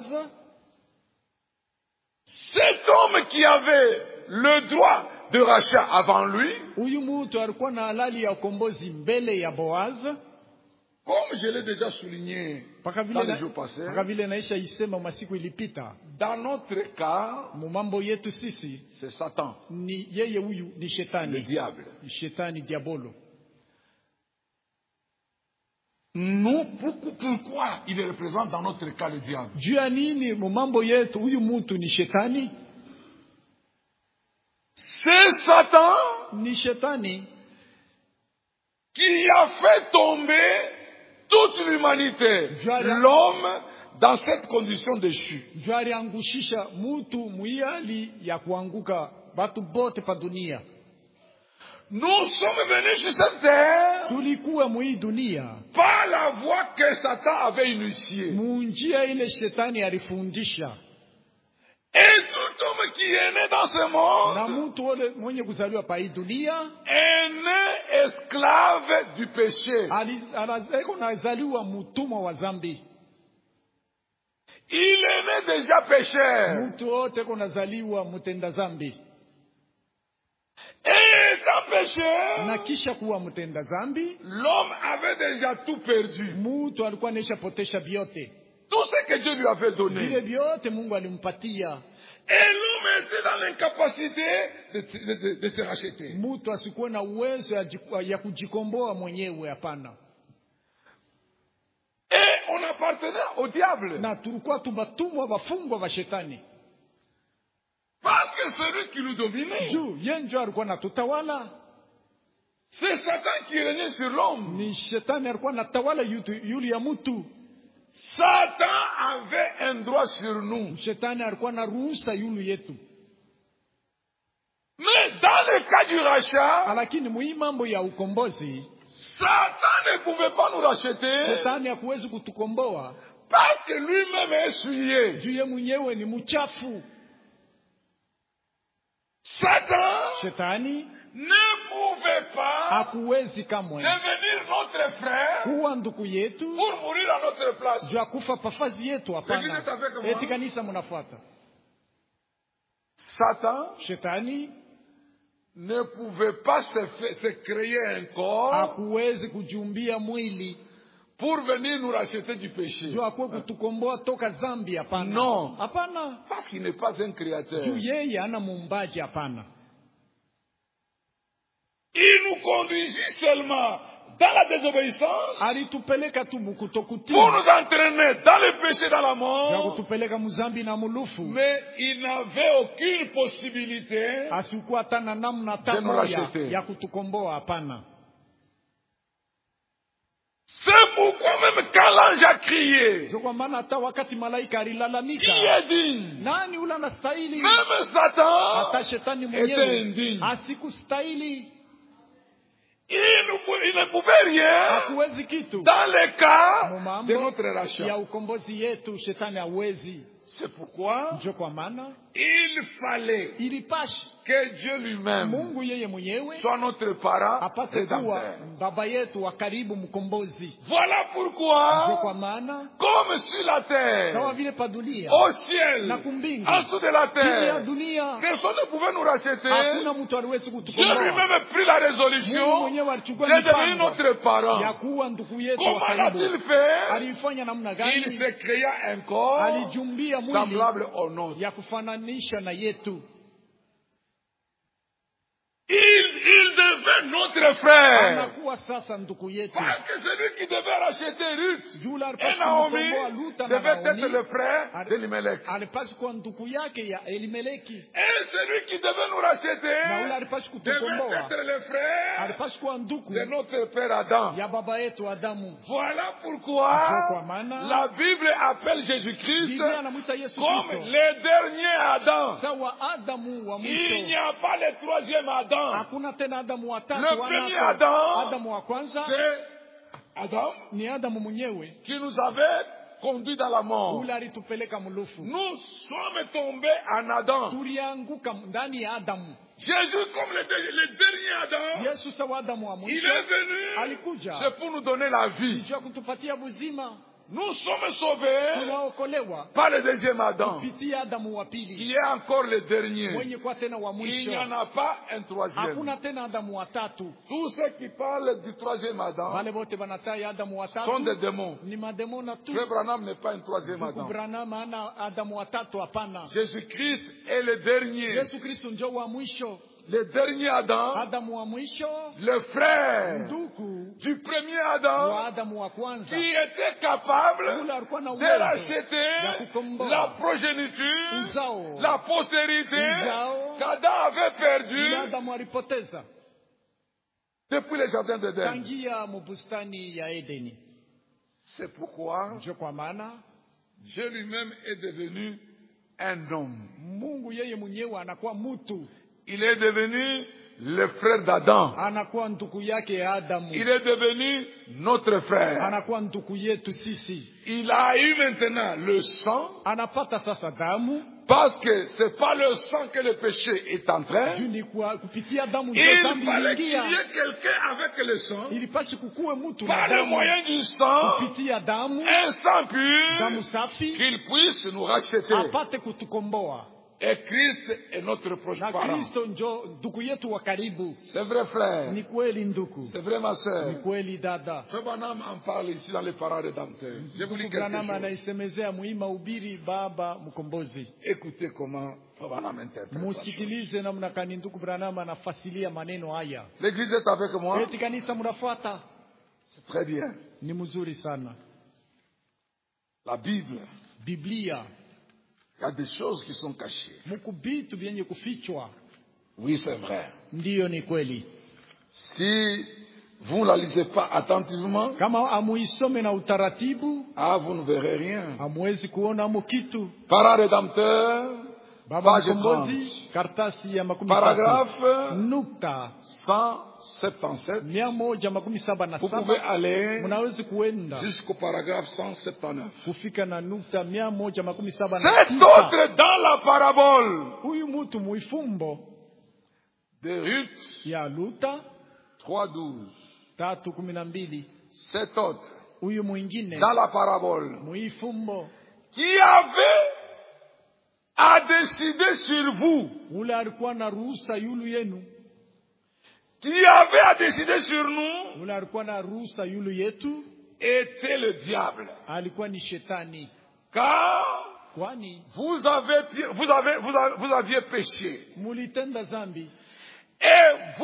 cet homme qui avait le droit de rachat avant lui, huyu mtu alikuwa na halali ya ukombozi mbele ya Boaz. comme je l'ai déjà souligné dans les jours passés, Paka vile naisha isema masiku ilipita. dans notre cas, Mu mambo yetu sisi c'est Satan, ni yeye huyu ni le shetani. diable. Ni shetani diabolo. Nous, pourquoi il représente dans notre cas le diable? Juu ya nini mu mambo yetu huyu mtu ni shetani? C'est Satan Ni shetani qui a fait tomber toute l'humanité, l'homme, dans cette condition déchue. juu aliangushisha mtu muiali ya kuanguka batu bote pa dunia. Nous sommes venus sur cette terre Tulikuwa mui dunia par la voie que Satan avait initiée. munjia ile shetani alifundisha. Et tout homme qui est né dans ce Na monde mtu ole mwenye kuzaliwa pa hii dunia est né esclave du péché. eko nazaliwa mutumwa wa zambi. Il est né déjà pécheur. Mtu wote eko nazaliwa mutenda zambi. Et étant pécheur, Na kisha kuwa mutenda zambi, l'homme avait déjà tout perdu. mtu alikuwa nesha potesha vyote. Tout ce que Dieu lui avait Vile donné. vyote Mungu alimpatia. Et l'homme était dans l'incapacité de se racheter. Mtu asikuwe na uwezo ya kujikomboa mwenyewe, hapana. Et on appartenait au diable. Na tulikuwa tubatumwa wafungwa wa shetani. Parce que celui qui nous dominait, Juu yenjo alikuwa natutawala. c'est Satan qui régnait sur l'homme. Ni shetani alikuwa natawala yule ya mtu. Satan avait un droit sur nous. Shetani alikuwa na ruhusa yulu yetu. Mais dans le cas du rachat, Lakini mwi mambo ya ukombozi, Satan ne pouvait pas nous racheter shetani hakuwezi kutukomboa. parce que lui-même est souillé. Juu ye mwenyewe ni mchafu. Satan Shetani ne pouvait pas hakuwezi kamwe devenir notre frère kuwa ndugu yetu pour mourir à notre place. juu akufa pafazi yetu, Lakini hapana. tafeka mwa- Eti kanisa mnafuata. Satan Shetani ne pouvait pas se créer un corps hakuwezi kujumbia mwili pour venir nous racheter du péché. juu akuwe kutukomboa toka dhambi, hapana. Non. Hapana. Parce qu'il n'est pas un créateur. Juu yeye ana muumbaji, hapana. Il nous conduisit seulement dans la désobéissance Alitupeleka tu mukutokutii pour nous entraîner dans le péché, dans la ya mort. kutupeleka muzambi na mulufu. Mais il n'avait aucune possibilité. Asikuwa hata na namna hata De nous moja racheter. ya kutukomboa, hapana. C'est pourquoi même quand l'ange a crié, Ndio kwa maana hata wakati malaika qui alilalamika, est digne? nani ule anastahili? Même Satan Hata shetani était mwenyewe indigne. asikustahili, Il ne pouvait rien hakuwezi kitu. dans le cas Mu de mambo notre ya rachat. ukombozi yetu shetani hawezi. C'est pourquoi Ndio kwa maana il fallait ilipashi que Dieu lui-même Mungu yeye mwenyewe soit notre parent apate kuwa rédempteur. baba yetu wa karibu, mkombozi. Voilà Ndio pourquoi, kwa maana comme sur la kama terre, vile pa dunia au ciel, na kumbingu, en dessous de la chini ya terre, dunia personne ne pouvait nous racheter. hakuna mtu aliwezi Dieu kutukomboa. lui-même prit la Mungu résolution mwenyewe alichukua de devenir mipango notre parent. ya kuwa ndugu yetu wa Comment l'a-t-il karibu. fait? Alifanya namna Il gani? se créa un corps Alijumbia mwili semblable au nôtre. ya kufananisha na yetu. Il devient notre frère. anakuwa sasa ndugu yetu. Parce que celui qui devait racheter Ruth Yule et alipaswa Naomi kumkomboa Luta na devait être Naomi. le frère d'Elimelech. Alipaswa kuwa ndugu yake ya Elimeleki. Et celui qui devait nous racheter Na ule alipaswa devait kutukomboa. être le frère Alipaswa kuwa ndugu de notre père Adam. ya baba yetu Adamu. Voilà pourquoi Ndio kwa maana la Bible appelle Jésus-Christ Biblia anamuita Yesu comme Kristo le dernier Adam. sawa Adamu wa Il mwisho. n'y a pas le troisième Adam. Hakuna tena Adamu wa tatu. Le premier Adam, Adamu wa kwanza c'est Adam ni Adamu mwenyewe qui nous avait conduits dans la mort. ule alitupeleka mulufu. Nous sommes tombés en Adam. Tulianguka ndani ya Adamu. Jésus, comme le dernier Adam, Yesu sawa Adamu wa il mwisho est venu, alikuja c'est pour nous donner la vie. ndio kutupatia uzima. Nous sommes sauvés Tunaokolewa par le deuxième Adam, kupitia Adamu wa qui pili est encore le dernier. mwenye kwa tena wa Il mwisho. n'y en a pas un troisième. Hakuna tena Adamu wa tatu. Tous ceux qui parlent du troisième Adam Wale wote wanataya Adamu wa sont des tatu démons. ni mademona tu. Frère Branham n'est pas un troisième Ndugu Adam. Branham ana Adamu wa tatu, hapana. Jésus-Christ est le dernier. Yesu Kristo ndio wa mwisho. Le dernier Adam, Adamu wa mwisho, le frère ndugu du premier wa Adam, Adamu wa kwanza, qui était capable ule alikuwa na de uwezo racheter ya kukomboa la progéniture, uzao la postérité uzao qu'Adam avait ule perdu Adamu alipoteza depuis le jardin d'Éden. tangia mubustani ya Edeni. C'est pourquoi Ndio kwa maana Dieu lui-même est devenu un homme. Mungu yeye mwenyewe anakuwa mtu, Il est devenu le frère d'Adam. anakuwa ndugu yake ya Adamu, Il est devenu notre frère. anakuwa ndugu yetu sisi. Il a eu maintenant le sang, Anapata sasa damu parce que c'est pas le sang que le péché est en train. juu ni kwa kupitia damu ndio Il dhambi fallait qu'il y iliingia. ait quelqu'un avec le sang, Ilipaswa kukuwe mtu na par le damu, moyen du sang, kupitia damu, un sang damu pur, safi, qu'il puisse nous racheter. apate kutukomboa. Et Christ est notre proche Na parent. Kristo ndio ndugu yetu wa karibu. C'est vrai, frère. Ni kweli ndugu, C'est vrai, ma ni soeur. kweli dada. Frère Branham en parle ici dans les parents rédempteurs. Je vous lis Ndugu quelque Branham chose. anaisemezea muhimu ubiri baba mkombozi. Écoutez comment Frère Branham interprète la chose. Musikilize namna kani ndugu Branham anafasilia maneno haya. L'église est avec moi. Eti kanisa mnafuata? C'est très bien. Ni mzuri sana. La Bible, Biblia il y a des choses qui sont cachées. muku vitu vyenye kufichwa. Oui, c'est vrai. Ndiyo, ni kweli. Si vous ne la lisez pas attentivement, Kama amuisome na utaratibu, vous ne verrez rien. hamwezi kuona mu kitu. Parents rédempteurs, Baba page mkombozi, 30. kartasi ya makumi Paragraphe nukta 177. 177. Vous pouvez aller Mnaweza kuenda jusqu'au paragraphe 179. kufika na nukta 177. Cet autre dans la parabole Huyu mtu muifumbo de Ruth ya Luta 3:12. 3:12. Cet autre Huyu mwingine dans la parabole muifumbo qui avait à décider sur vous, ule alikuwa na ruhusa yulu yenu, qui avait à décider sur nous, ule alikuwa na ruhusa yulu yetu, était le diable. alikuwa ni shetani. Car Kwani vous aviez péché. mulitenda zambi, Et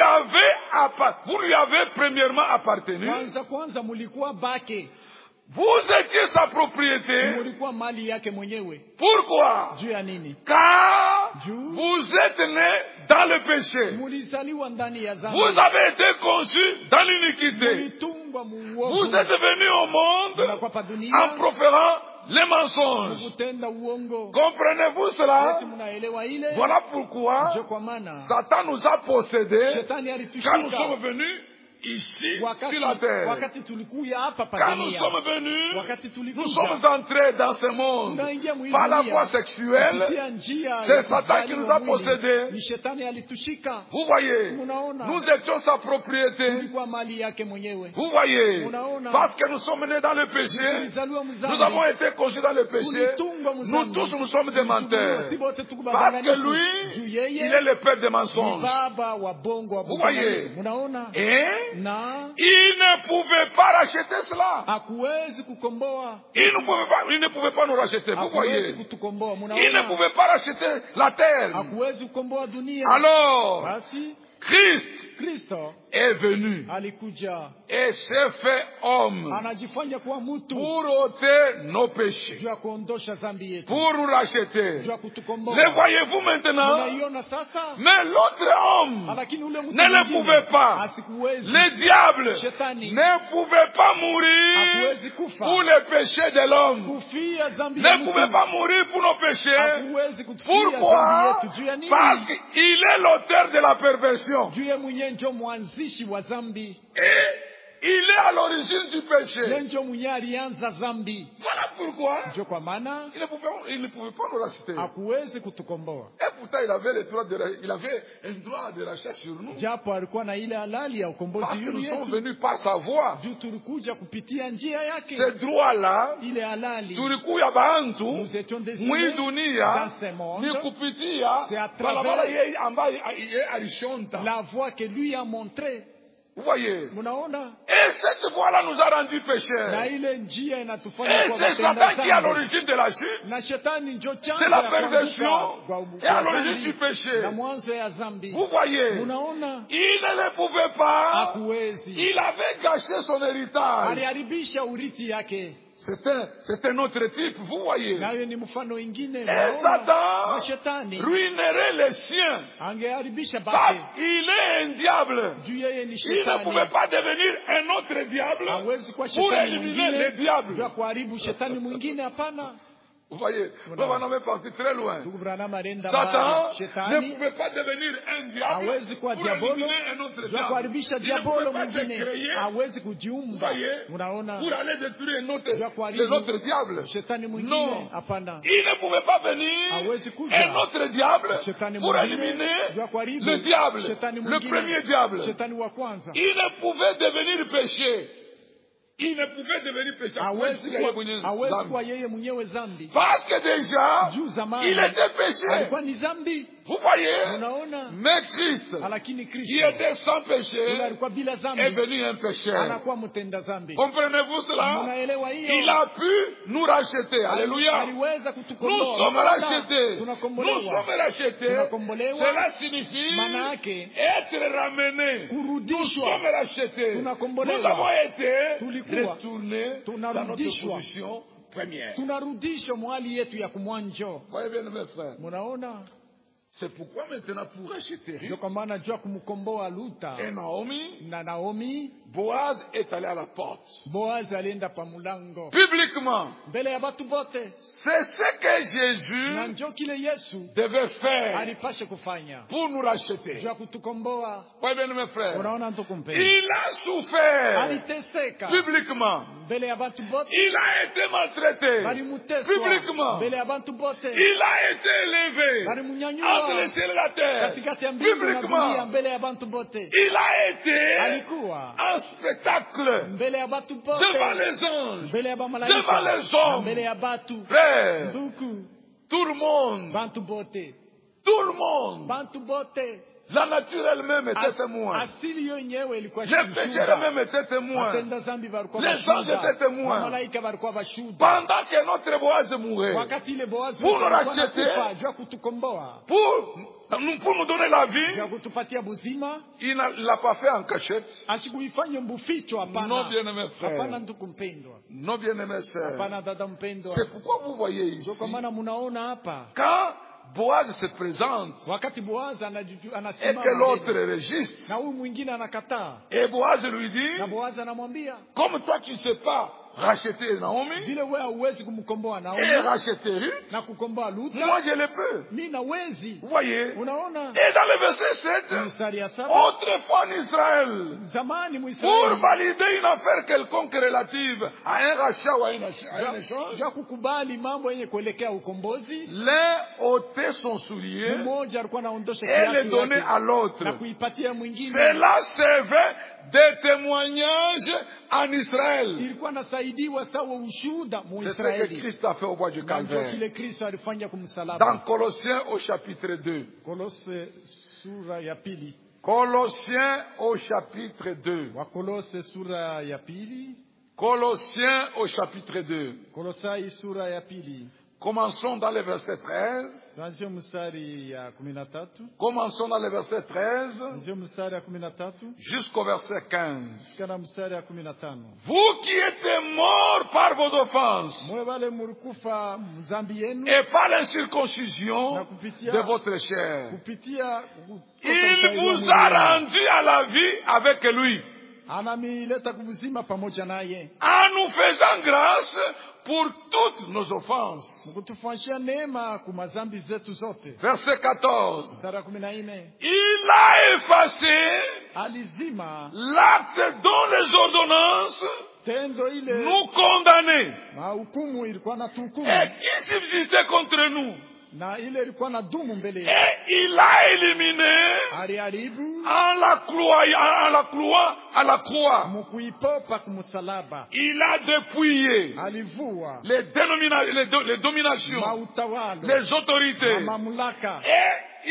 vous lui avez premièrement appartenu. kwanza mulikuwa bake, Vous étiez sa propriété. mulikuwa mali yake mwenyewe. Pourquoi? Juu ya nini? Car Juu vous êtes nés dans le péché. mulizaliwa ndani ya zambi, Vous avez été conçus dans l'iniquité. mulitungwa Vous muuovu, êtes venus au monde mnakuwa pa en dunia proférant les mensonges. kutenda uongo. Comprenez-vous cela? Eti mnaelewa ile? Voilà pourquoi Ndio kwa maana Satan nous a possédés shetani quand nous alitushika sommes venus ici sur la terre. wakati tulikuya hapa pa Quand nous dunia, sommes venus, wakati nous tulikuja sommes entrés dans ce monde tunaingia mwili par la dunia, voie sexuelle. kupitia njia C'est ya Satan qui kuzaliwa nous a mwili. possédés. Ni shetani alitushika, Vous voyez, Munaona. nous étions sa propriété. tulikuwa mali yake mwenyewe. Vous voyez, Munaona. parce que nous sommes nés dans le péché, Tulizaliwa mzambi, nous avons été conçus dans le péché. tulitungwa Nous mzambi. tous, nous sommes des menteurs. Sisi wote tuko Parce que badanganifu. lui, Juu il yeye est le père des ni mensonges. baba wa bongo wa Vous voyez. budanganifu. Munaona? Et Na il ne pouvait pas racheter cela. hakuwezi kukomboa, Il ne pouvait pas nous racheter. Vous hakuwezi voyez. kutukomboa. Il ne Munaona? pouvait pas racheter la terre. Hakuwezi kukomboa dunia. Alors, Basi Kristo est venu alikuja et s'est fait homme anajifanya kuwa mtu pour ôter nos péchés, juu ya kuondosha dhambi yetu, pour nous racheter. juu ya Le kutukomboa. voyez-vous maintenant? Unaiona sasa? Mais l'autre homme Lakini ule mtu ne le mwingine pouvait pas. asikuwezi, Le diable Shetani ne pouvait pas mourir hakuwezi kufa pour les péchés de l'homme. kufia dhambi ya Ne pouvait mtu, pas mourir pour nos péchés. hakuwezi kutufia dhambi Pourquoi? yetu. Juu ya nini? Parce qu'il est l'auteur de la perversion. Juu ya mwenyewe ndio mwanzishi wa dhambi, Et il est à l'origine du yeye péché. ndio mwenyewe alianza dhambi. Voilà pourquoi Ndio kwa maana il ne pouvait pas nous racheter. hakuwezi kutukomboa, Et pourtant, il avait un droit de rachat sur nous. japo alikuwa na ile halali ya ukombozi Parce que nous yule sommes yetu. venus par sa voie. Juu tulikuja kupitia njia yake, Ce droit-là, ile halali. tulikuya bantu Nous étions destinés mwi dans dunia ce monde. ni kupitia C'est à travers barabara yeye ambaye yeye alishonta. la voie que lui a montré. Vous voyez? Munaona? Et cette voie-là nous a rendus Na pécheurs. ile njia inatufanya Et kuwa c'est watenda Satan qui est à dhambi. l'origine de la chute, Na shetani ndio chanzo de la ya perversion kuanguka et à kwa l'origine dhambi du péché. na mwanzo ya dhambi. Vous voyez? Munaona? Il ne le pouvait pas. Hakuwezi. Il avait gâché son héritage. Aliharibisha urithi yake. C'est un autre type, vous voyez. Nayo ni mfano ingine. Et Munaona? Satan Na shetani ruinerait les siens. angeharibisha Parce bake. qu'il est un diable. Juu yeye ni Il ne shetani. pouvait pas devenir un autre diable Hawezi kuwa pour shetani éliminer les mwingine diables. juu ya kuharibu shetani mwingine, hapana. Vous voyez, Voilà. nous en avons parti très loin. Ndugu Branham alienda Satan mbali. ne Shetani pouvait pas devenir un diable hawezi kuwa pour diabolo éliminer un autre juu ya diable. kuharibisha Il ne diabolo pouvait pas se mwingine, créer, hawezi vous kujiumba. voyez, Unaona, pour aller détruire juu ya kuharibu les autres diables. shetani mwingine, Non, hapana. il ne pouvait pas venir Hawezi un kuja autre diable shetani pour mwingine éliminer juu ya kuharibu le diable, shetani le premier mwingine, diable. shetani wa kwanza. Il ne pouvait devenir péché. Il ne pouvait devenir péché. Hawezi kuwa yeye mwenyewe dhambi. Parce que déjà, Juu zamani il était péché. alikuwa ni dhambi. Vous voyez? Unaona, Mais Christ, lakini qui Kristo était sans yule péché, alikuwa bila est dhambi, venu un pécheur. anakuwa mtenda dhambi. Comprenez-vous cela? Munaelewa Il hiyo? a pu nous racheter. Alléluia. Aliweza Nous kutukomboa. sommes Unaona? rachetés. Nous Tunakombolewa. sommes rachetés. Tunakombolewa. Cela signifie Maana yake être ramenés. Nous kurudishwa. sommes rachetés. Nous Tunakombolewa. avons été Tulikuwa. retournés dans notre Tunarudishwa. position première. Tunarudishwa mwali yetu ya kumwanjo. Voyez bien, mes frères. Munaona? C'est pourquoi maintenant, pour racheter Ndio Ruth kwa maana jua kumkomboa Luta et Naomi, na Naomi, Boaz est allé à la porte. Boazi alienda pa mulango Publiquement. mbele ya batu bote, C'est ce que na Jésus njo kile Yesu devait faire alipashe kufanya pour nous racheter. jua kutukomboa. Voyez bien, mes frères. Unaona ndugu mpendwa, Il a souffert aliteseka publiquement. mbele ya batu bote, Il a été maltraité balimuteswa publiquement. mbele ya bantu bote, Il a été élevé balimunyanyua entre les cieux et la terre katikati ya mbingu na dunia publiquement. mbele ya bantu bote. Il a été Alikuwa un spectacle mbele ya batu devant bote, les anges, mbele ya devant bamalaika les na hommes. mbele ya batu Frère, nduku, tout le monde, bantu bote, tout le monde, bantu bote. la nature elle-même était témoin. Asili yenyewe ilikuwa Les pécheurs eux-mêmes étaient témoins. watenda zambi walikuwa Les anges bashuhuda, étaient témoins. malaika walikuwa bashuhuda. Pendant que notre Boaz mourait, Wakati ile Boazi Pour nous alikuwa racheter. anakufa juu ya kutukomboa, pour nous donner la juu ya vie, kutupatia buzima, il ne l'a pas fait en cachette. asikuifanye mbuficho. Non, Hapana, bien-aimés frères. hapana ndugu mpendwa, Non, bien-aimés sœurs. hapana dada mpendwa. C'est pourquoi vous voyez Ndio ici, kwa maana munaona hapa quand Boaz se présente wakati Boazi et anasimama que l'autre mbele, résiste, na huyu mwingine anakataa, et Boaz lui na dit, Boazi anamwambia comme toi tu ne sais pas racheter Naomi vile wewe hauwezi kumkomboa et Naomi racheter Ruth, na kukomboa Luta, moi je le peux. mimi nawezi. Vous voyez? Unaona? Et dans le verset 7, Mstari ya 7, autrefois en Israël, zamani pour Mwisraeli valider une affaire quelconque relative à un rachat ou à un échange, ya kukubali mambo yenye kuelekea ukombozi, l'un ôtait son soulier mmoja alikuwa anaondosha et le kiatu donnait yake à l'autre. na kuipatia mwingine. Cela servait de témoignage en Israël. Ilikuwa nasaidiwa sawa ushuhuda C'est ce que Muisraeli, Christ a fait au bois du na ndio Calvaire. kile Kristo alifanya Dans kumsalaba. Colossiens au chapitre 2. Kolose sura ya pili, Colossiens au chapitre 2. Wakolose sura ya pili, Colossiens au chapitre 2. Kolosai sura ya pili. Commençons dans le verset 13. Tuanzie mstari ya 13. Commençons dans le verset 13 Tuanzie mstari ya 13 jusqu'au verset 15. kana mstari ya 15. Vous qui êtes morts par vos offenses Mwe wale mulikufa mzambi yenu et par l'incirconcision na kupitia de votre chair, kupitia il vous a rendu à la vie avec lui, anamileta kubuzima pamoja naye, en nous faisant grâce pour toutes nos offenses. mkutufanyia neema kwa mazambi zetu zote. Verset 14. Mstari wa 14. Il a effacé Alizima l'acte dont les ordonnances tendo ile nous condamnaient hukumu ilikuwa na tuhukumu et qui subsistait contre nous. na ile ilikuwa na dumu mbele yetu. Et il a éliminé Aliharibu en la croix. mkuipopa kumsalaba. Il a dépouillé Alivua les dominations, mautawala les autorités, na mamlaka, et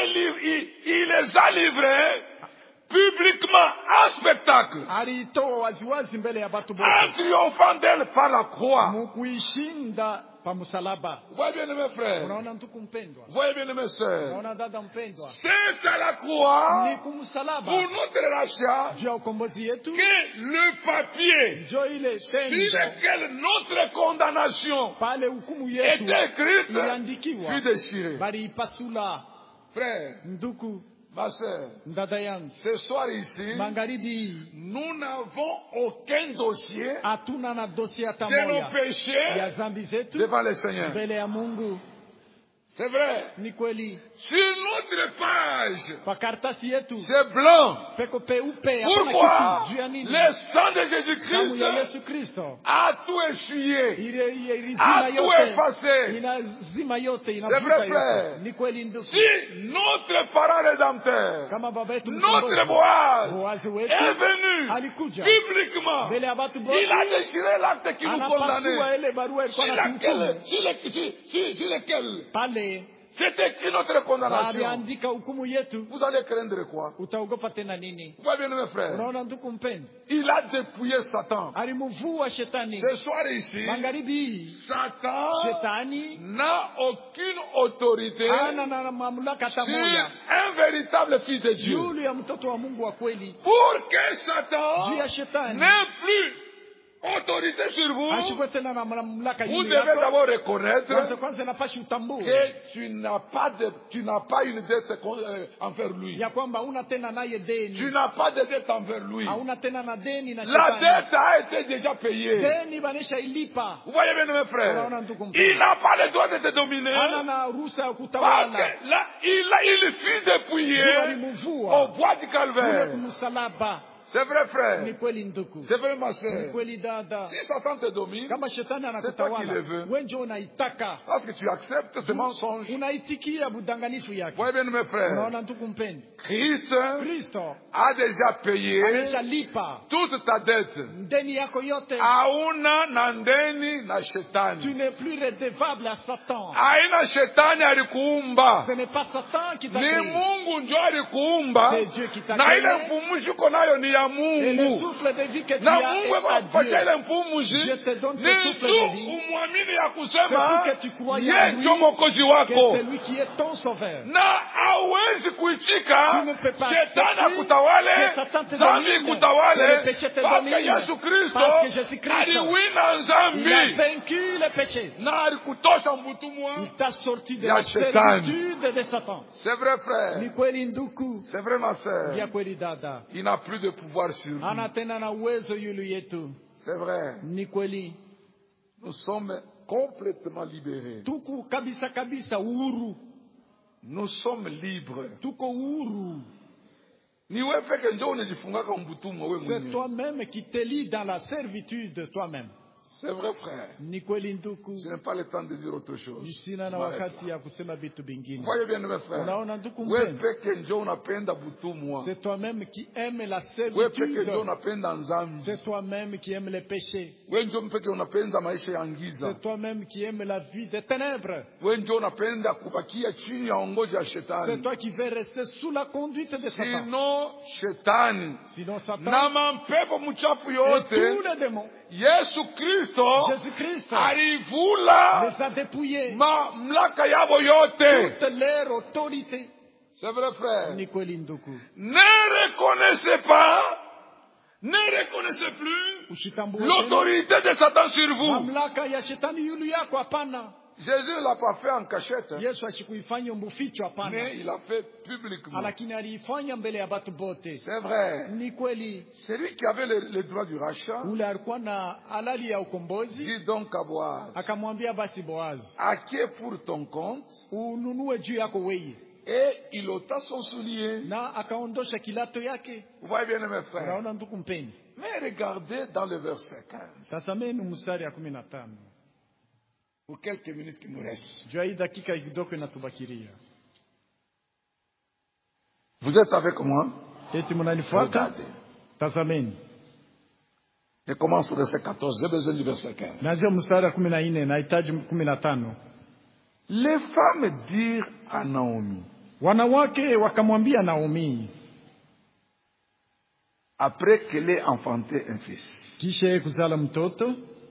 il les a livrés publiquement en spectacle, alitoa waziwazi mbele ya watu en wote, triomphant d'elle par la croix. mkuishinda pa msalaba. Vous voyez bien, mes frères, Unaona ndugu mpendwa, vous voyez bien, mes sœurs, unaona dada mpendwa, c'est à la croix ni kumsalaba pour notre rachat juu ya ukombozi yetu, que le papier njo ile sur tendo lequel notre condamnation pale hukumu yetu était écrite iliandikiwa, fut déchirée. bali ipasula. Frère, Ndugu ma sœur, dada yangu, ce soir ici, magharibi nous n'avons aucun dossier hatuna na dosi hata de nos moja ya péchés zambi zetu devant le Seigneur. mbele ya Mungu. C'est vrai. Ni kweli, Sur notre page, pa karatasi yetu c'est blanc. peko peupe, hapana Pourquoi? kitu. Juu ya nini? Le sang de Damu ya Jésus-Christ Yesu Kristo a tout essuyé, ile a ilizima tout yote, effacé. inazima yote, C'est inavuta vrai, frère. yote. Ni kweli ndugu, Si notre parent rédempteur, kama baba yetu notre mkombozi Boaz, Boazi est wetu venu alikuja publiquement, mbele ya watu il a wote, déchiré l'acte qui nous condamnait, anapasua ile barua ilikuwa sur na laquelle, tuhukumu sur lequel pale, c'était écrit notre condamnation. aliandika hukumu yetu. Vous allez craindre quoi? Utaogopa tena nini? Vous voyez bien, mes frères, Unaona ndugu mpendwa, il a dépouillé Satan. alimuvua shetani. Ce soir ici, Magharibi Satan shetani n'a aucune autorité hana na mamlaka hata sur moja un véritable fils de Dieu. juu ya mtoto wa Mungu wa kweli. Pour que Juu Satan ya shetani n'ait plus autorité sur vous, ashikwe tena na mamlaka vous juu devez yako. d'abord reconnaître Kwanza napashi utambue que tu n'as pas une dette envers lui. ya kwamba una tena naye Tu deni, n'as pas de dette envers lui. hauna tena na deni na La shetani. dette a été déjà payée. Deni banesha ilipa. Vous voyez bien, mes frères, Unaona ndugu mpendwa, il n'a pas le droit de te dominer. hana na ruhusa ya Parce kutawala. que là, il fut dépouillé Juu au alimuvua bois du kule calvaire. kumsalaba. C'est vrai, frère. Ni kweli ndugu, C'est vrai, ma ni soeur. kweli dada. Si Satan te domine, Kama shetani c'est toi qui le anakutawala, veux. wewe ndio unaitaka, Parce que tu acceptes ce mensonge. unaitikia budanganifu yake. Voyez bien, mes frères, Unaona ndugu mpendwa, Christ Kristo a déjà payé ameshalipa toute ta dette. deni yako yote. Hauna na ndeni na Tu shetani. n'es plus redevable à Satan. Haina shetani alikuumba. Ce n'est pas Satan qui t'a Ni créé. Mungu ndio alikuumba. C'est Dieu qui t'a Na créé. ile mpumuzi uko nayo ni ya Et le Mungu. souffle de vie que tu Na as Mungu est à akakupatia Dieu. ile mpumuzi Je te donne ni ce souffle tu de vie. umwamini ya C'est kusema pour que tu crois en yeye lui, ndio mwokozi que wako. c'est lui qui est ton sauveur. Na hawezi kuichika Tu ne peux pas shetani accepter akutawale, que Satan te dhambi domine, que ikutawale, le péché te parce que domine, Yesu Kristo parce que Jésus-Christ, aliwina il a dhambi vaincu le péché. na alikutosha mbutumwa. Il t'a sorti de Ya la shetani. servitude de Satan. C'est vrai, frère. Ni kweli ndugu, C'est vrai, ma vya sœur. kweli dada, Il n'a plus de pouvoir sur lui. hana tena na uwezo yulu yetu. C'est vrai. Ni kweli, Nous sommes complètement libérés. tuko kabisa kabisa uhuru, Nous sommes libres. tuko uhuru. Ni wewe peke ndio unajifungaka mbutumwa wewe C'est mwenyewe. toi-même qui te lie dans la servitude de toi-même. C'est vrai, frère. Ni kweli ndugu, Je n'ai pas le temps de dire autre chose. sina na wakati ya kusema vitu vingine. Voyez bien, mes frères. Unaona ndugu Wewe mpendwa, peke ndio unapenda butumwa. c'est toi-même qui aime la Wewe peke ndio servitude. unapenda nzambi. C'est toi-même qui aime les péchés. Wewe ndio peke unapenda maisha ya giza. C'est toi-même qui aime la vie des ténèbres. Wewe ndio unapenda kubakia chini ya ongozi ya C'est shetani. toi qui veux rester sous la conduite de Satan. Sino shetani Sinon Satan na mampepo mchafu et yote tous les démons, Yesu Kristo Jésus-Christ arivula les a dépouillés mamlaka yabo yote. toute leur autorité. C'est vrai, frère. Ni kweli ndugu, Ne reconnaissez plus usitambue l'autorité de Satan sur vous. mamlaka ya shetani yulu yako, hapana. Jésus ne l'a pas fait en cachette, Yesu asikuifanya mbuficho, hapana, mais il l'a fait publiquement. lakini aliifanya mbele ya watu wote. C'est vrai. Ni kweli, Celui qui avait le droit du rachat ule alikuwa na halali ya ukombozi, dit donc à Boaz, akamwambia basi Boazi, acquiers pour ton compte, ununue juu yako wewe, et il ôta son soulier. na akaondosha kilato yake. Vous voyez bien, mes frères. Unaona ndugu mpeni, Mais regardez dans le verset 15, sasa menu mstari ya 15, pour quelques minutes qui nous restent. juu hii dakika kidogo inatubakiria. Vous êtes avec moi? Eti mnanifuata? Regardez. Tazameni, Je commence au verset 14, j'ai besoin du verset 15. naanzia mstari wa 14, nahitaji 15. Les femmes dirent à Naomi, Wanawake wakamwambia Naomi, après qu'elle ait enfanté un fils, kisha yeye kuzala mtoto,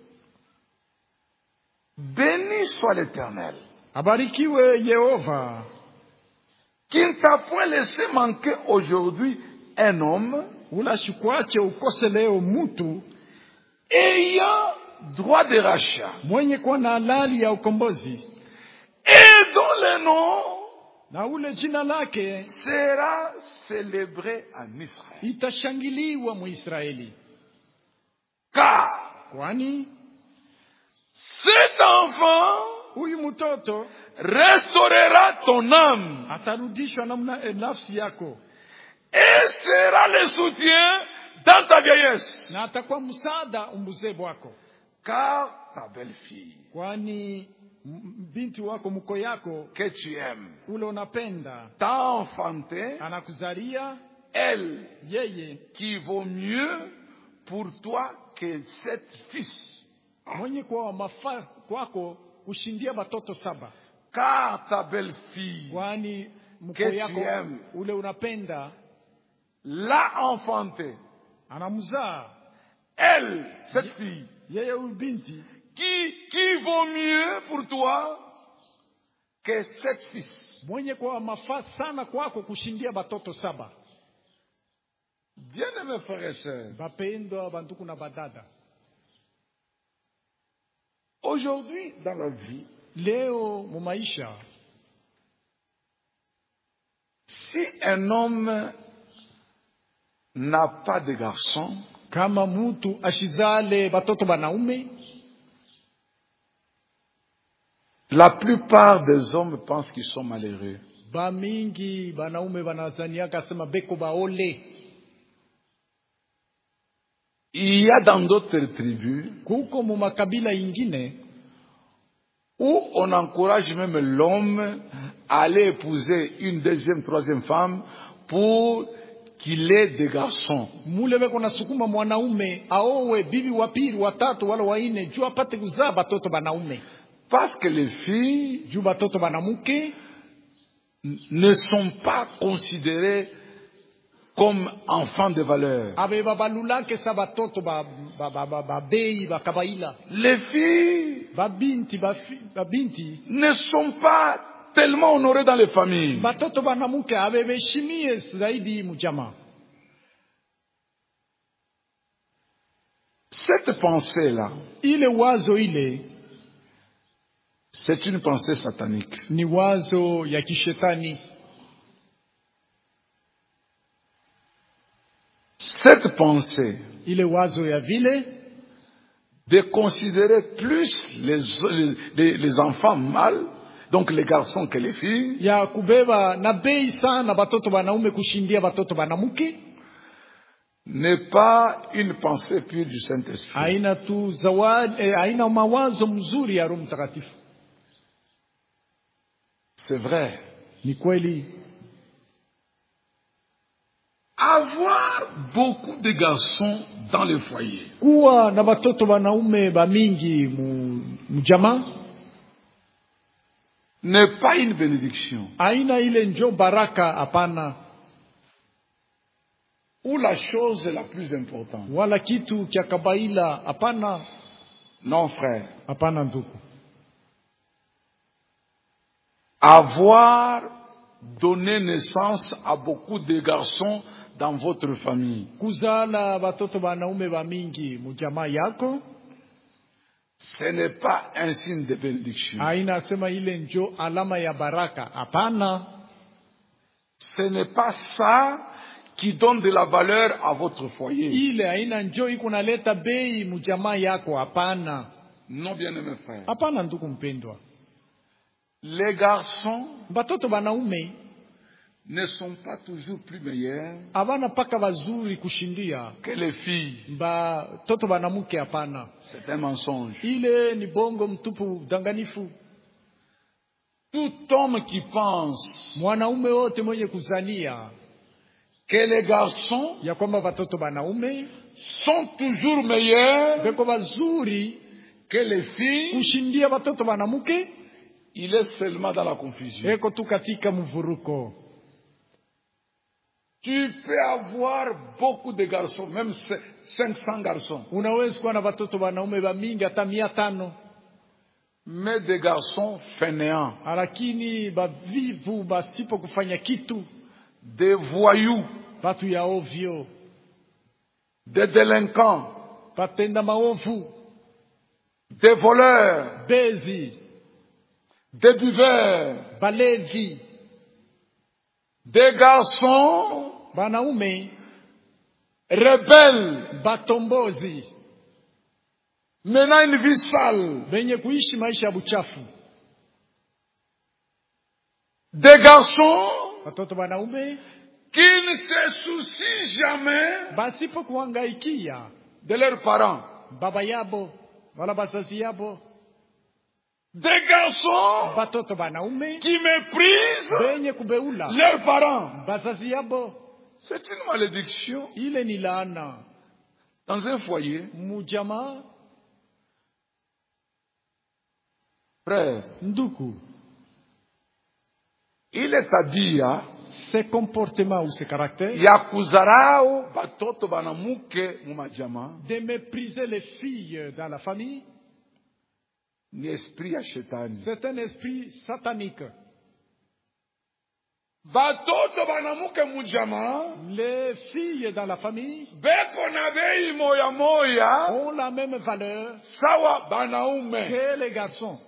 béni soit l'Éternel, abarikiwe Yehova, qui ne t'a point laissé manquer aujourd'hui un homme ula shukwache ukose leo mtu ayant droit de rachat, mwenye kuwa na halali ya ukombozi, et dont le nom na ule jina lake sera célébré en Israël. itashangiliwa Muisraeli. Car Kwani cet enfant huyu mtoto restaurera ton âme atarudishwa namna nafsi yako, et sera le soutien dans ta vieillesse. na atakuwa msaada umbuzee bwako. Car ta belle-fille Kwani binti wako mko yako que tu aimes ule unapenda t'a enfanté, anakuzalia elle yeye, qui vaut mieux pour toi que 7 fils. mwenye kuwa mafaa kwako kushindia watoto 7. Car ta belle-fille Kwani mko que tu yako aimes ule unapenda l'a enfanté, anamzaa elle, cette fille, yeye, huyu binti qui vaut mieux pour toi que 7 fils. mwenye kuwa mafaa sana kwako kushindia watoto 7. Bien-aimés frères et sœurs, Bapendwa banduku na badada, aujourd'hui dans la vie, leo mu maisha, si un homme n'a pas de garçon, kama mtu ashizale batoto banaume, la plupart des hommes pensent qu'ils sont malheureux. ba mingi banaume banazaniaka sema beko baole. Il y a dans d'autres tribus Kuko mu makabila ingine où on encourage même l'homme à aller épouser une deuxième, troisième femme pour qu'il ait des garçons. mule beko nasukuma mwanaume aowe bibi wa pili, wa tatu wala wa nne juu apate kuzaa batoto banaume, Parce que les filles juu batoto banamuke ne sont pas considérées comme enfants de valeur. abe babalulake sa batoto bei bakabaila. Les filles babinti ne sont pas tellement honorées dans les familles. batoto banamuke abe beheshimie zaidi mujama. Cette pensée-là, Ile wazo ile c'est une pensée satanique. ni wazo ya kishetani. Cette pensée Ile wazo ya vile de considérer plus les enfants mâles, donc les garçons que les filles, ya kubeba na bei sana batoto banaume kushindia batoto banamuke n'est pas une pensée pure du Saint-Esprit. haina tu zawadi, haina mawazo mzuri ya Roho Mtakatifu. C'est vrai. Ni kweli, Avoir beaucoup de garçons dans le foyer kuwa na batoto banaume bamingi mujama n'est pas une bénédiction. haina ile njo baraka, hapana, Ou la chose la plus importante. wala kitu kya kabaila, hapana. Non, frère. Hapana ndugu. Avoir donné naissance à beaucoup de garçons dans votre famille, Kuzala watoto wanaume wa mingi mujamaa yako, ce n'est pas un signe de bénédiction. haina sema ile njo alama ya baraka. Hapana. Ce n'est pas ça qui donne de la valeur à votre foyer. Ile haina njo iko naleta bei mujamaa yako. Hapana. Non, bien-aimé frère. Hapana ndugu mpendwa. Les garçons Batoto wanaume ne sont pas toujours plus meilleurs abana paka wazuri kushindia que les filles. batoto banamuke. Hapana. C'est un mensonge. Ile ni bongo mtupu, danganifu. Tout homme qui pense Mwanaume wote mwenye kuzania que les garçons ya kwamba batoto banaume sont toujours meilleurs beko bazuri que les filles, kushindia batoto banamuke, il est seulement dans la confusion. eko tu katika mvuruko. Tu peux avoir beaucoup de garçons, même 500 garçons, Unaweza kuwa na batoto banaume ba mingi hata 500, mais des garçons fainéants, lakini bavivu basipo kufanya kitu, des voyous, batu ya ovyo, des délinquants, batenda maovu, des voleurs, bezi, des buveurs, balevi. des garçons Banaume rebelles, batombozi menant une vie sale, benye kuishi maisha ya buchafu. des garçons Watoto banaume qui ne se soucient jamais basipo kuangaikia de leurs parents, baba yabo wala bazazi yabo. des garçons Batoto banaume qui méprisent benye kubeula leurs parents. bazazi yabo. C'est une malédiction Ile ni laana dans un foyer. mujamaa. Frère, Ndugu, ile tabia ce comportement ou ce caractère ya kuzarau batoto banamuke mu majama de mépriser les filles dans la famille, ni esprit ya shetani. c'est un esprit satanique. Batoto banamuke mu jama Les filles dans la famille beko na bei moya moya ont la même valeur sawa banaume. que les garçons.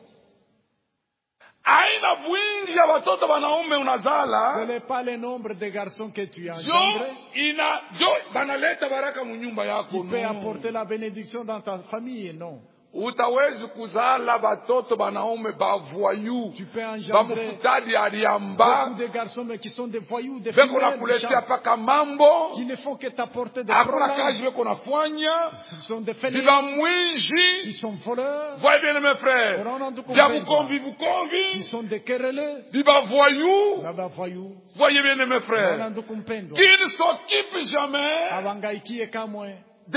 Aina bwingi ya batoto banaume Ce unazala n'est pas le nombre de garçons que tu jo engendres banaleta baraka mu nyumba yako. qui peut apporter la bénédiction dans ta famille, non. Utawezi kuzala batoto banaume bavoyu Tu peux engendrer bamufutadi beaucoup aliamba de garçons mais qui sont des voyous, des beko na fidèles, kuletea paka mambo qui ne font que t'apporter des hakuna kazi problèmes. beko nafanya Ce sont des fainéants biba qui mwizi. sont voleurs, Voyez bien mes frères, Unaona ndugu bya mpendwa, bukombi qui bukombi sont des querelleux, biba voyou. baba voyous. Voyez bien mes Unaona frères, ndugu mpendwa, qui ne s'occupe jamais hawangaikie kamwe,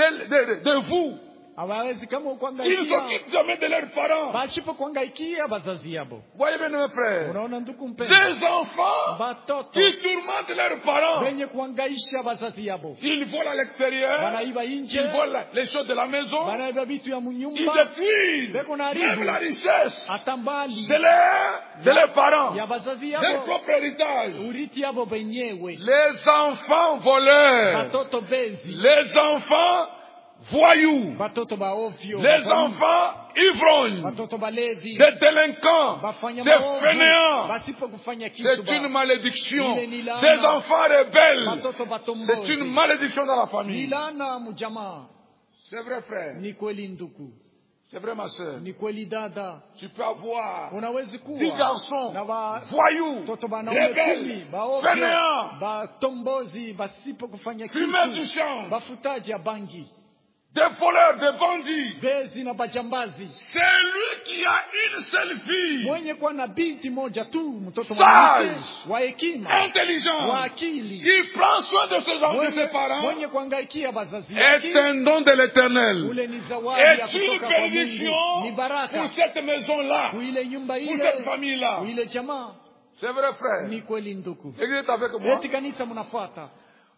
de vous, hawawezi kama qui ne kuangaikia s'occupe jamais de leurs parents. basipo kuangaikia bazazi yabo. Voyez bien mes frères, Unaona ndugu mpendwa, des enfants batoto qui tourmentent leurs parents. wenye kuangaisha bazazi yabo, Ils volent à l'extérieur, banaiba ils nje, volent les choses de la maison, banaiba vitu ya ils munyumba, détruisent beko na même haribu la richesse hata mbali de leurs parents, ya bazazi leur yabo, propre héritage. urithi yabo benyewe. Les enfants voleurs, Batoto bezi, les enfants voyous, batoto baovyo, les enfants ivrognes, batoto balevi, des délinquants, bafanya des maovu fainéants. basipo kufanya C'est kitu une ba. malédiction. Ile ni laana. Des enfants rebelles. Batoto batombozi. C'est une malédiction dans la Ni famille. laana mujamaa. C'est vrai, frère. Ni kweli ndugu, C'est vrai, ma soeur. ni kweli dada. Tu peux avoir Unawezi 10 kuwa garçons na voyous, watoto banaume 10 rebelles, baovyo, fainéants, batombozi basipo kufanya fumeurs du kitu, champ, bafutaji ya bangi, des voleurs, des bandits. bezi na bajambazi. C'est lui qui a une seule fille, Mwenye kuwa na binti moja tu, mtoto Sage. mwanamke wa hekima, wa intelligent. akili, Il prend soin de ses enfants, de ses parents. mwenye kuangaikia bazazi Est yake. un don de l'éternel. Ule ni zawadi ya Est une kutoka kwa Mungu, bénédiction ni baraka pour cette maison-là, kuile nyumba pour cette ile, famille-là. kuile jamaa. C'est vrai, frère. Ni kweli ndugu. Église est avec moi. Eti kanisa mnafuata.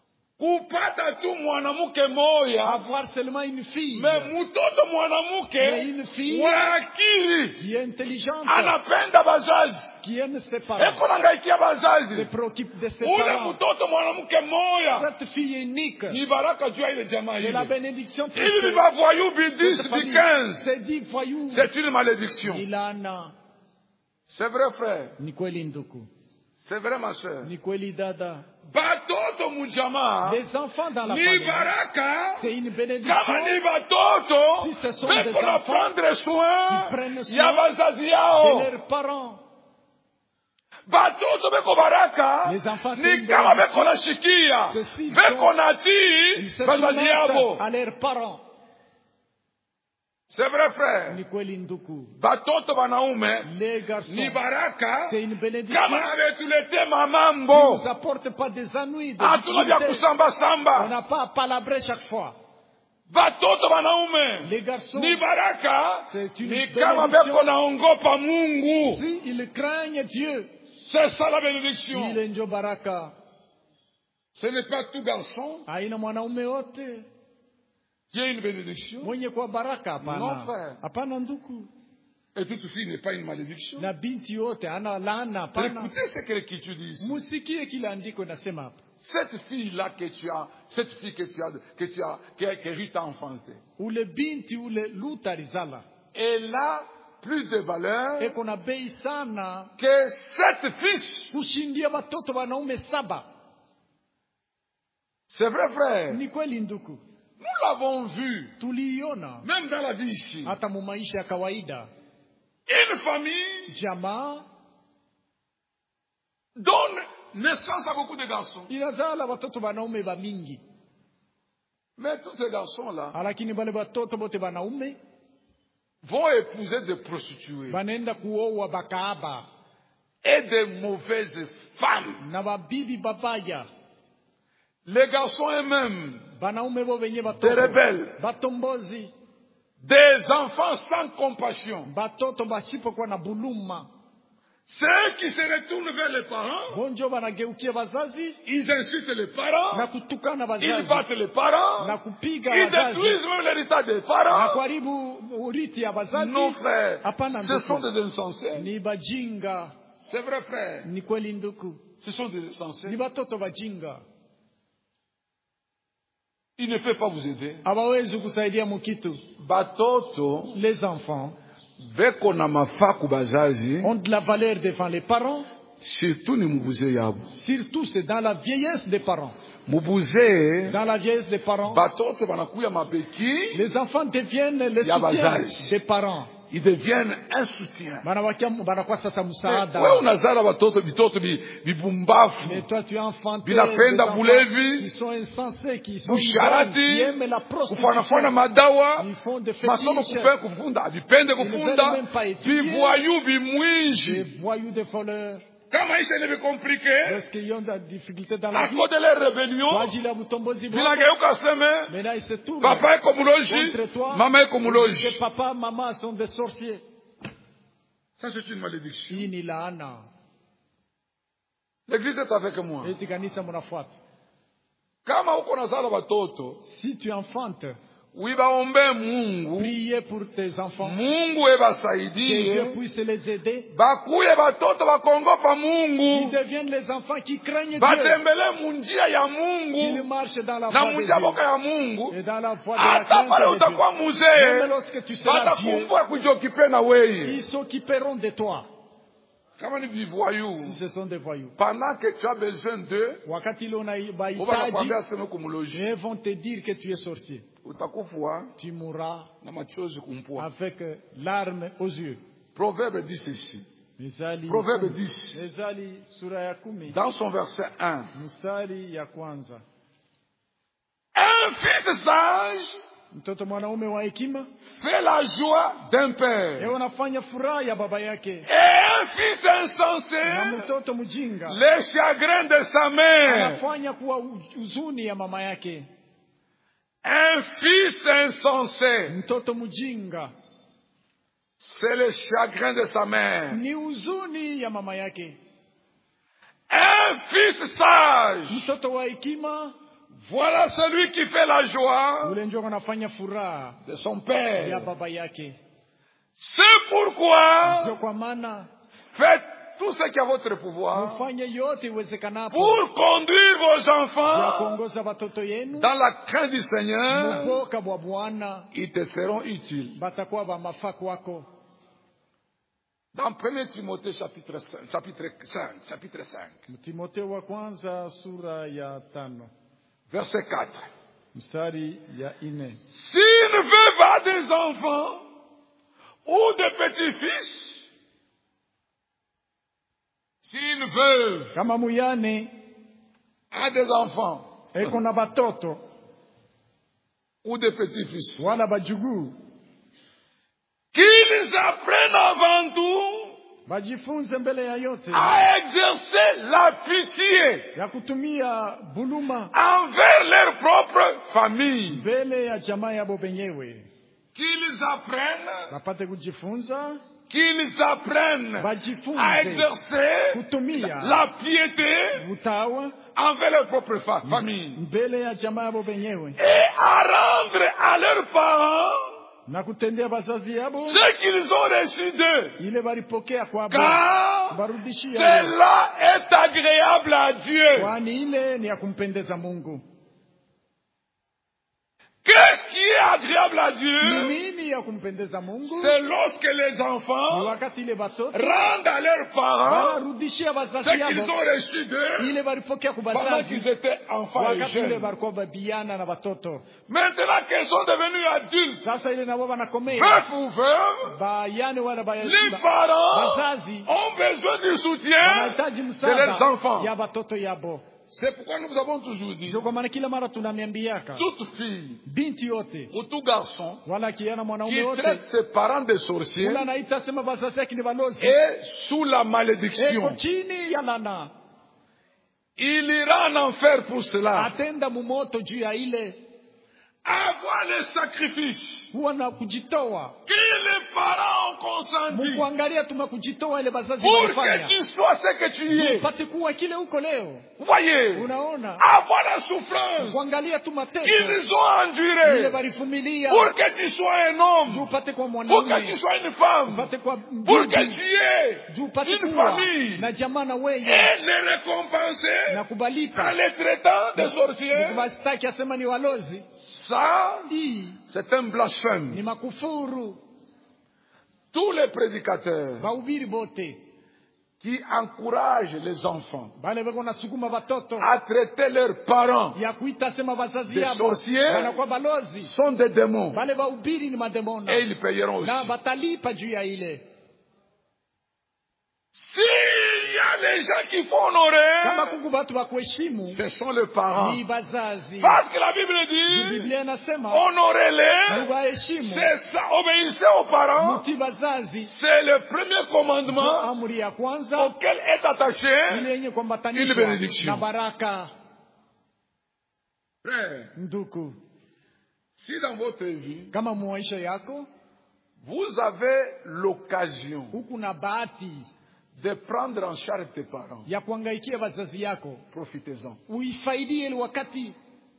kupata tu mwanamke moya, avoir seulement une fille, mais mtoto mais mwanamke une fille wa akili qui est intelligente, anapenda bazazi, qui aime ses parents, eko nangaikia se bazazi. préoccupe de ses Ule parents. mtoto mwanamke moya Cette fille unique, ni baraka juu ya ile jamaa c'est la ile. bénédiction pour Ili bavoyou bi cette 10 bi famille. 15, C'est dit voyou, c'est une malédiction. ni laana. C'est vrai frère, Ni kweli ndugu, c'est vrai ma soeur. ni kweli dada. Batoto mujamaa Les enfants dans la ni famille, baraka. c'est une Kama bénédiction. ni batoto Si ce sont beko des na enfants prendre soin qui prennent soin ya bazazi de yao. leurs parents. Batoto beko baraka Les enfants, c'est ni une kama bénédiction. beko na shikia Ceux-ci beko sont- na Ils tii se bazazi soumettent yabo. à leurs parents. C'est vrai frère. Ni kweli ndugu. Batoto banaume Les garçons, ni baraka c'est une bénédiction. kama ametulete Qui ne mamambo. nous apporte pas des ennuis, des Hatuna vya difficultés. kusamba On samba. n'a pas à palabrer chaque fois. Batoto banaume Les garçons, ni baraka c'est une ni kama bénédiction. beko naongopa Mungu. Si ils craignent Dieu, C'est ça la bénédiction. ile ndio baraka. Ce n'est pas tout garçon Haina mwanaume wote qui a une bénédiction mwenye kwa baraka, Non, hapana. frère. Hapana ndugu. et toute fille n'est pas une malédiction. Na binti yote ana laana, hapana. Écoutez ce que l'Écriture dit ici. Musikie kile andiko inasema hapa. Cette fille-là que tu as, cette fille que Ruth t'a enfantée, Ule binti ule Luta alizala elle a plus de valeur eko na bei sana que 7 fils. kushindia watoto wanaume 7. C'est vrai, frère. Ni kweli ndugu, Nous l'avons vu, tuliiona même dans la vie ici. hata mu maisha ya kawaida. Une famille Jamaa donne naissance à beaucoup de garçons. inazala watoto wanaume ba mingi, Mais tous ces garçons-là lakini wale watoto bote wanaume vont épouser des prostituées banaenda kuoa bakaaba et des mauvaises femmes. na babibi babaya. Les garçons eux-mêmes, Banaume bo benye des batoto rebelles, batombozi, des enfants sans compassion. batoto basipokuwa na buluma, Ceux qui se retournent vers les parents, bonjo banageukia wazazi ils insultent les parents, na kutukana ils wazazi battent les parents, na kupiga ils wazazi détruisent même l'héritage des na parents. kuharibu urithi ya wazazi. Non, frère, Hapana ce sont ndugu, des insensés. ni bajinga. C'est vrai, frère, Ni kweli ndugu, ce sont des ni insensés. batoto bajinga, Ils ne peuvent pas vous aider. hawawezi kusaidia mukitu. Batoto, Les enfants beko na mafaku bazazi, ont de la valeur devant les parents, surtout ni mubuze yabo. surtout c'est dans la vieillesse des parents. Mubuze, Dans la vieillesse des parents, batoto banakuya mapeki, les enfants deviennent les Ya soutiens bazazi. des parents. ils deviennent un soutien. Banakuwa sasa msaada. Wewe unazala batoto bitoto bibumbafu, Mais toi tu as enfanté binapenda des enfants bulevi, qui sont insensés, qui sont busharati, ivrognes, qui aiment la kufanafana prostitution. madawa, Ils font des masomo fétiches, kufunda, bipende veulent kufunda, même pas étudier. bivoyou des bimwinji. voyous, des voleurs. Kama isha ni compliqué, Parce qu'ils ont des difficultés dans la à vie. cause de leur Kwa rébellion, ajili ya mtombozi wao. binageuka seme, Maintenant ils se tournent papa eko muloji, contre toi. mama eko Que muloji. papa, maman sont des sorciers. Ça c'est une malédiction. Hii ni laana. L'église est avec moi. Eti kanisa mnafuata. Kama uko nazala batoto, Si tu enfantes, uibaombe Mungu, priez pour tes enfants. Mungu Que Dieu ebasaidie, puisse les aider. bakuye batoto bakongopa Ils Mungu, deviennent les enfants qui craignent Dieu. batembele munjia ya Qu'ils Mungu, marchent dans la na voie de munjia boka Dieu. ya Mungu. Et dans la voie de la Hata pale crainte de Dieu. utakuwa Même muzee, lorsque tu seras vieux, batakumbua kujiokipe na weye. ils s'occuperont de toi. Kama ni vivoyou, Si ce sont des voyous. pendant que tu as besoin d'eux, Wakati ile banakwambia unahitaji, aseme kumuloji, ils vont te dire que tu es sorcier. utakufa Tu mourras na machozi kumpua. avec larmes aux yeux. Proverbe dit ceci. Mithali Proverbe 10. 10, Mithali sura ya 10. dans son verset 1. Mstari ya kwanza. Un fils sage Mtoto mwanaume wa hekima fait la joie d'un yeye père. unafanya furaha ya baba yake, Et un fils insensé, na mtoto mjinga les chagrins de sa mère. anafanya kuwa huzuni ya mama yake. Un fils insensé, Mtoto mjinga c'est le chagrin de sa mère. ni huzuni ya mama yake. Un fils sage Mtoto wa hekima Voilà celui qui fait la joie ule ndio anafanya furaha de son ya père. baba yake. C'est pourquoi Ndio kwa maana faites tout ce qui est à votre pouvoir mufanye yote iwezekanapo pour conduire vos ya enfants kuongoza watoto yenu dans la crainte du Seigneur. muboka bwa Bwana, Ils te seront utiles. batakuwa ba mafaa kwako. Dans 1 Timothée chapitre 5, Timotheo wa kwanza sura ya 5 verset 4. mstari ya 4. Si une veuve a des enfants ou des petits-fils, si une veuve Kama muyane a des enfants eko na batoto ou des petits-fils, wala bajuguu, qu'ils apprennent avant tout bajifunze mbele ya yote à exercer la pitié ya kutumia buluma envers leur propre famille. mbele ya jamaa yabo benyewe, Qu'ils apprennent, bapate kujifunza à à exercer kutumia la piété utawa envers leur propre famille mbele ya jamaa yabo benyewe, et à rendre à leurs parents na kutendea bazazi yabo ce qu'ils ont reçu d'eux, ile balipokea kwa car barudishia, cela est agréable à Dieu. kwani ile ni ya kumpendeza Mungu. Qu'est-ce qui est agréable à Ni Dieu? nini ya kumpendeza Mungu? C'est lorsque les Ni enfants wakati ile batoto rendent à leurs parents banarudishia ce bazazi qu'ils yabo ont reçu d'eux ile balipokea kwa pendant bazazi qu'ils étaient enfants et wakati ile jeunes. balikuwa babiana na batoto. Maintenant qu'ils sont devenus adultes, Sasa ile nabo banakomea veufs ou veuves, bayane wala les parents bazazi ont besoin du soutien wanahitaji de leurs msaada enfants. ya batoto yabo. C'est pourquoi nous avons toujours dit, Ndio kwa maana kila mara tunamiambiaka toute fille binti yote ou tout garçon wala kijana mwanaume qui wote traite ses parents de sorciers ula anaita sema bazazi yake ni balozi est sous la eko malédiction. chini ya lana, Il ira en enfer pour cela. atenda mumoto juu ya ile Avoir les sacrifices huwa na kujitoa que les parents ont consenti mukuangalia tuma kujitoa ile bazazi pour walifanya que tu sois ce que tu es. upate kuwa kile uko leo. Voyez, Unaona, avoir la souffrance kuangalia tu mateso ils ont ile enduré balivumilia pour que tu sois un homme, upate kwa pour que tu mwanaume, sois une femme, upate kwa pour que bibi, tu aies upate une kuwa famille na jamaa na wewe et les récompenser na en kubalipa les traitant de sorciers. kubastaki asema ni walozi. Ça, Hii c'est un blasphème. ni makufuru. Tous les prédicateurs Bahubiri bote qui encouragent les enfants bale beko nasukuma batoto à traiter leurs parents ya kuita sema bazazi des yabo sorciers wanakuwa balozi, sont des démons bale bahubiri ni mademona et ils payeront aussi. na batalipa juu ya ile. S'il y a des gens qui font Kama honorer, kuku batu bakuheshimu ce sont les parents. ni bazazi. Parce que la Bible dit, Biblia inasema honorez-les, mubaheshimu, c'est ça, obéissez aux parents. muti bazazi. C'est le premier commandement Amri ya kwanza auquel est attaché. ile yenye Une kuambatanishwa benediction. na baraka. Frère, Nduku, si dans votre vie, kama maisha yako vous avez l'occasion huku na bahati de prendre en charge tes parents, ya kuangaikia wazazi yako, profitez-en. uifaidie ile wakati.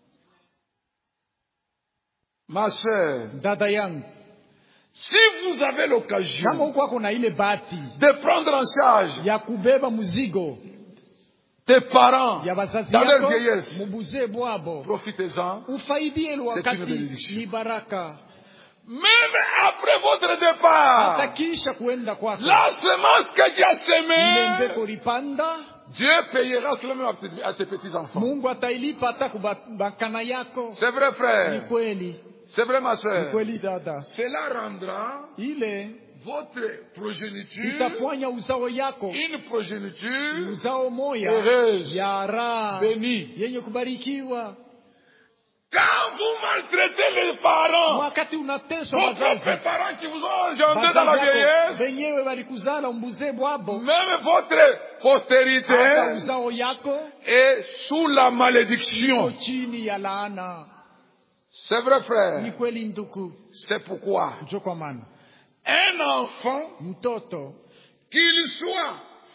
Ma sœur, Dada yangu, si vous avez kama l'occasion huko wako na ile bahati de prendre en charge ya kubeba mzigo tes parents ya wazazi dans leur yako, vieillesse, mubuzee bwabo, profitez-en. ufaidie ile C'est une wakati, bénédiction. ni baraka. Même après votre départ, Hata kisha kuenda kwako, la semence que tu as ile semée, mbeko lipanda, Dieu payera cela même à tes petits-enfants. Mungu atailipa hata kubakana yako. C'est vrai, Ni frère. kweli, C'est vrai, ma ni soeur. kweli dada. Cela rendra Ile votre progéniture itafanya uzao yako une progéniture uzao moya heureuse, ya raha bénie. yenye kubarikiwa. Quand vous maltraitez les parents, Wakati unateswa vos wazazi, propres parents qui vous ont engendré dans la wazazi yako vieillesse, wenyewe walikuzala umbuze bwabo, même votre hata postérité uzao yako est sous la iko malédiction. chini ya laana. C'est vrai, Ni frère. kweli nduku, C'est pourquoi njo kwa maana un enfant, mtoto qu'il soit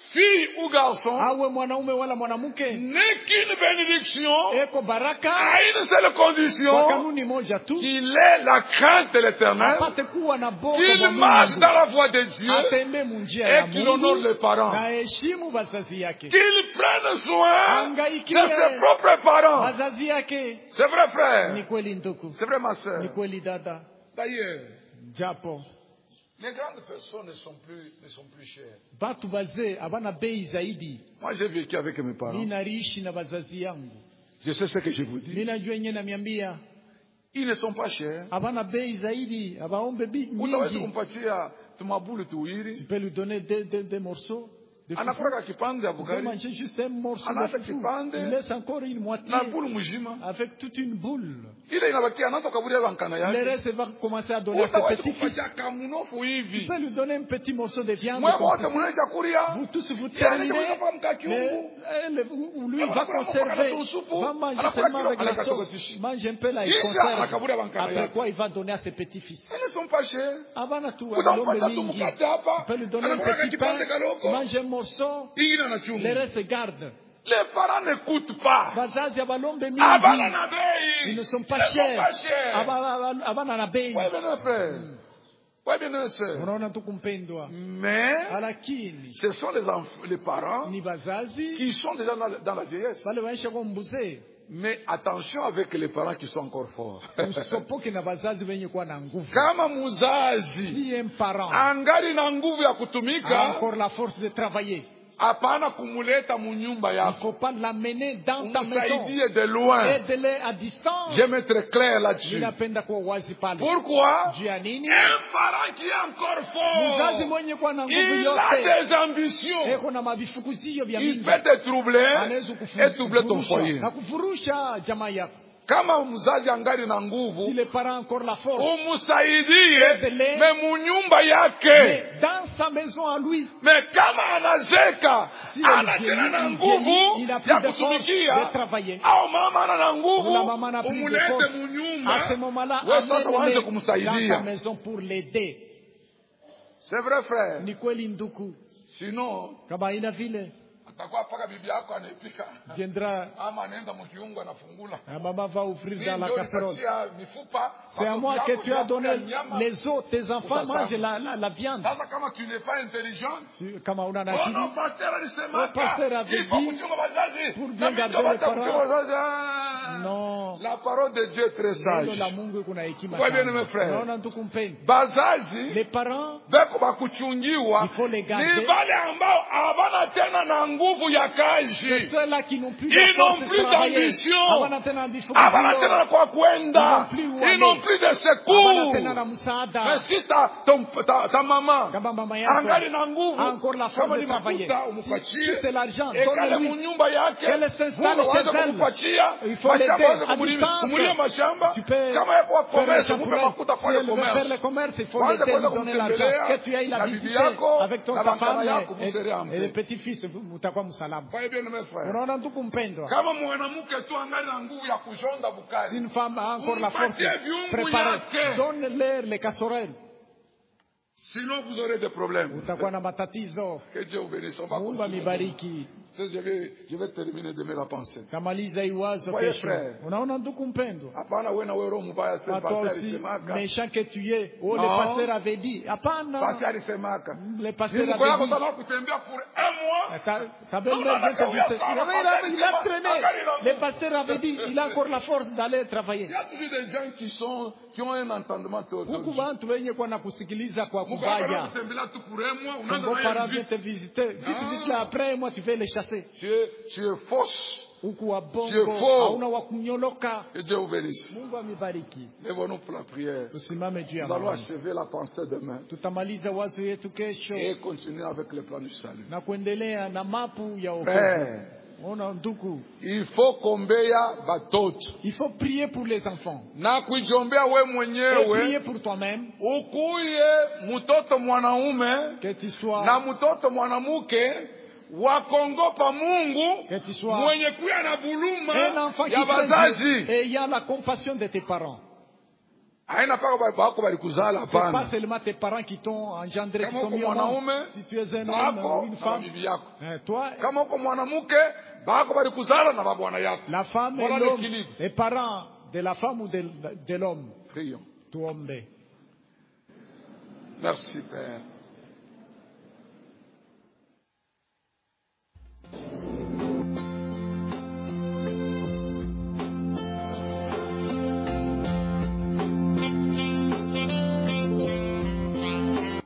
fille ou garçon, awe mwanaume wala mwanamke, n'est qu'une bénédiction eko baraka à une seule kwa condition, kanuni moja tu, qu'il ait la crainte de l'Éternel, apate kuwa na boga qu'il bwa marche Mungu, dans la voie de Dieu atende munjia ya et qu'il honore Mungu les parents. na heshimu wazazi yake, Qu'il prenne soin de angaikie ses propres parents. wazazi yake. C'est vrai, Ni frère. kweli ndugu, C'est vrai, ma ni soeur. kweli dada, D'ailleurs, japo les grandes personnes ne sont plus chères. batu bazee abana bei zaidi. Moi, j'ai vécu avec mes parents. Mimi naishi na wazazi yangu, Je sais ce que je vous dis. mimi najua yenyewe namiambia Ils ne sont pas chers. abana bei zaidi, abaombe bi Utaweza nyingi. kumpatia tumabulu Tu tuwili. peux lui donner des morceaux de fufu. Anakula kipande ya Tu peux bugari manger juste un morceau de Anaacha fufu. kipande Il laisse encore une moitié na bulu mzima. avec toute une boule. Ile inabakia anaanza kukaburia bankana Le yake. reste va commencer à donner à ses Utaweza petits-fils. kumpatia kamunofu Tu hivi. peux lui donner un petit morceau de viande. Mwe comme wote ça. mnaisha kulia. Vous tous vous Yeye anaweza terminez. kufa mkakiungu. Ou lui va conserver, va manger seulement avec la sauce. Mange un peu là, il Kisha conserve. anakaburia bankana Après yake. quoi, il va donner à ses petits-fils. Ils ne sont pas chers. Abana tu Utampatia alombe tu mingi. mkate hapa. Tu peux lui donner un Anakula petit kipande pain, kaloko. mange un morceau, Ingine na le chungu. reste garde. Les parents n'écoutent pas. Bazazi abalombe mingi. Abana na bei. Ils ne sont Ils pas ne sont chers. pas chers. Abana na bei. Ouais, bien frère. Ouais, bien sœur. Unaona tu kumpendwa. Mais Lakini ce sont les parents ni bazazi qui sont déjà dans la vieillesse. wale waisha kwa mbuzee. Mais attention avec les parents qui sont encore forts. Usisopoke na bazazi wenye kuwa na nguvu. Kama muzazi Si un parent angali na nguvu ya a kutumika, encore la force de travailler, hapana kumuleta munyumba il ne yako. faut pas l'amener dans ta maison. Umsaidie de loin. Aide-les à distance. Je vais être clair là-dessus. Ninapenda kuwa wazi pale. Pourquoi? Juu ya nini? Un parent qui est encore Mzazi fort, mwenye kuwa na nguvu il a yote des ambitions. eko na mavifukuzio vya Il mingi, peut te troubler anaweza et troubler ton foyer. na kufurusha jamaa yako. Kama mzazi angali na Si nguvu, les parents ont encore la force, umsaidie me munyumba yake. mais dans sa maison à lui, Me kama anazeka, si ana tena na nguvu il a ya plus de force kutumikia, de travailler. au mama ana na Ou la maman n'a nguvu, plus de umulete force. À ce munyumba, moment-là, wewe sasa waanze amène-les dans ta kumsaidia. maison pour l'aider. C'est vrai frère. Ni kweli ndugu, Sinon kama ina vile atakuwa paka bibi yako anaipika viendra, ama anaenda mkiungo anafungula. maman va ouvrir Mimi dans la ndio casserole. nipatia mifupa. C'est à moi que tu as donné les os, tes enfants Sasa. mangent la viande. Sasa kama tu n'es pas intelligent, Kama una oh akili, non, pasteur alisema Le pasteur avait il faut dit, kuchunga wazazi. pour Na bien mimi garder ndio les parents. kuchunga wazazi. Ah. non. La parole de Dieu est très Neno la sage. Mungu kuna hekima Kwa bien, mes sana. frères. Unaona ndugu mpendwa, Bazazi les parents beko bakuchungiwa Il faut les ni garder. wale ambao hawana tena na nguvu ya c'est kazi, ceux-là qui n'ont plus Ils de force n'ont de plus travailler. d'ambition. Hawana tena hawana vifukuzio. tena kwa kwenda, Ils n'ont plus où ils n'ont aller. plus de Hawana secours. tena na msaada. Mais si ta maman Kama mama yako angali na nguvu, a encore la kama force ni de travailler. mafuta Si umupatie, c'est l'argent, ekale donne-lui. munyumba yake, Qu'elle s'installe Mungu chez aanze elle. kukupatia Il faut mashamba, l'aider aanze à kumulimia distance. mashamba. Tu peux Kama yako wa faire le commerce, mupe championnat. makuta Si kwa le elle veut faire le commerce. commerce, il faut Kwanza l'aider, kwenda lui donner l'argent. kumtembelea Que tu ailles la na bibi visiter yako avec ton na ta bankana femme yako, et msere ampe. les petits-fils, mutakuwa msalama. Kwa hiyo mes frères, Unaona ndugu mpendwa, kama mwanamke tu angali na nguvu ya kujonda si bukari, une femme a encore la force, Umpatie viungu préparez, yake. donne-leur les casseroles. sinon vous aurez des problèmes. Utakuwa na matatizo. Que Dieu vous bénisse. On va Mungu continuer. amibariki. Je vais terminer demain la pensée. Kamaliza iwazo Voyez, kesho. frère. Unaona ndugu mpendwa, Hapana wewe na wewe roho mbaya sema pas toi pasteur aussi alisemaka. méchant que tu es. Oh, le Non. pasteur avait dit. Hapana. Pasteur alisemaka. Le pasteur Mungu yako avait dit. sana kutembea pour un mois. Ta belle-mère vient te visiter. Il a traîné. Le pasteur avait dit, il a encore la force d'aller travailler. Il y a toujours des gens qui ont un entendement Huku théologique. bantu wenye kwa na kusikiliza kwa Mungu yako kubaya. kutembea tu pour un mois, Ton unaanza beau-parent naye vient te vite. visiter. Vite là, après moi tu vas les chasser. Tu es fausse. Huku wa Dieu bongo, fort. hauna wa kunyoloka. Que Dieu vous bénisse. Mungu amibariki. Lève-nous pour la prière. Tusimame juu ya Nous allons maombi. achever la pensée demain Tutamaliza wazo yetu kesho et continuer avec le plan du salut. na kuendelea na mapu ya wokovu. Frère, Ona ndugu, il faut kuombea batoto il faut prier pour les enfants. na kujiombea we Et prier mwenyewe, pour toi-même, ukuye mtoto mwanaume que tu sois na mtoto mwanamke wakongopa Mungu, que tu sois mwenye kuya na un buluma enfant qui ya craint bazazi. Dieu et ayant la compassion de tes parents. haina paka bako balikuzala C'est pas hapana. seulement tes parents qui t'ont engendré, qui Kama t'ont uko mis au monde. mwanaume Si tu es un bako homme ou une na femme, bibi yako. toi, Kama uko mwanamke bako balikuzala na babwana yako. la femme et Voilà l'homme, l'équilibre. les parents de la femme ou de l'homme, Prions. tuombe. Merci Père.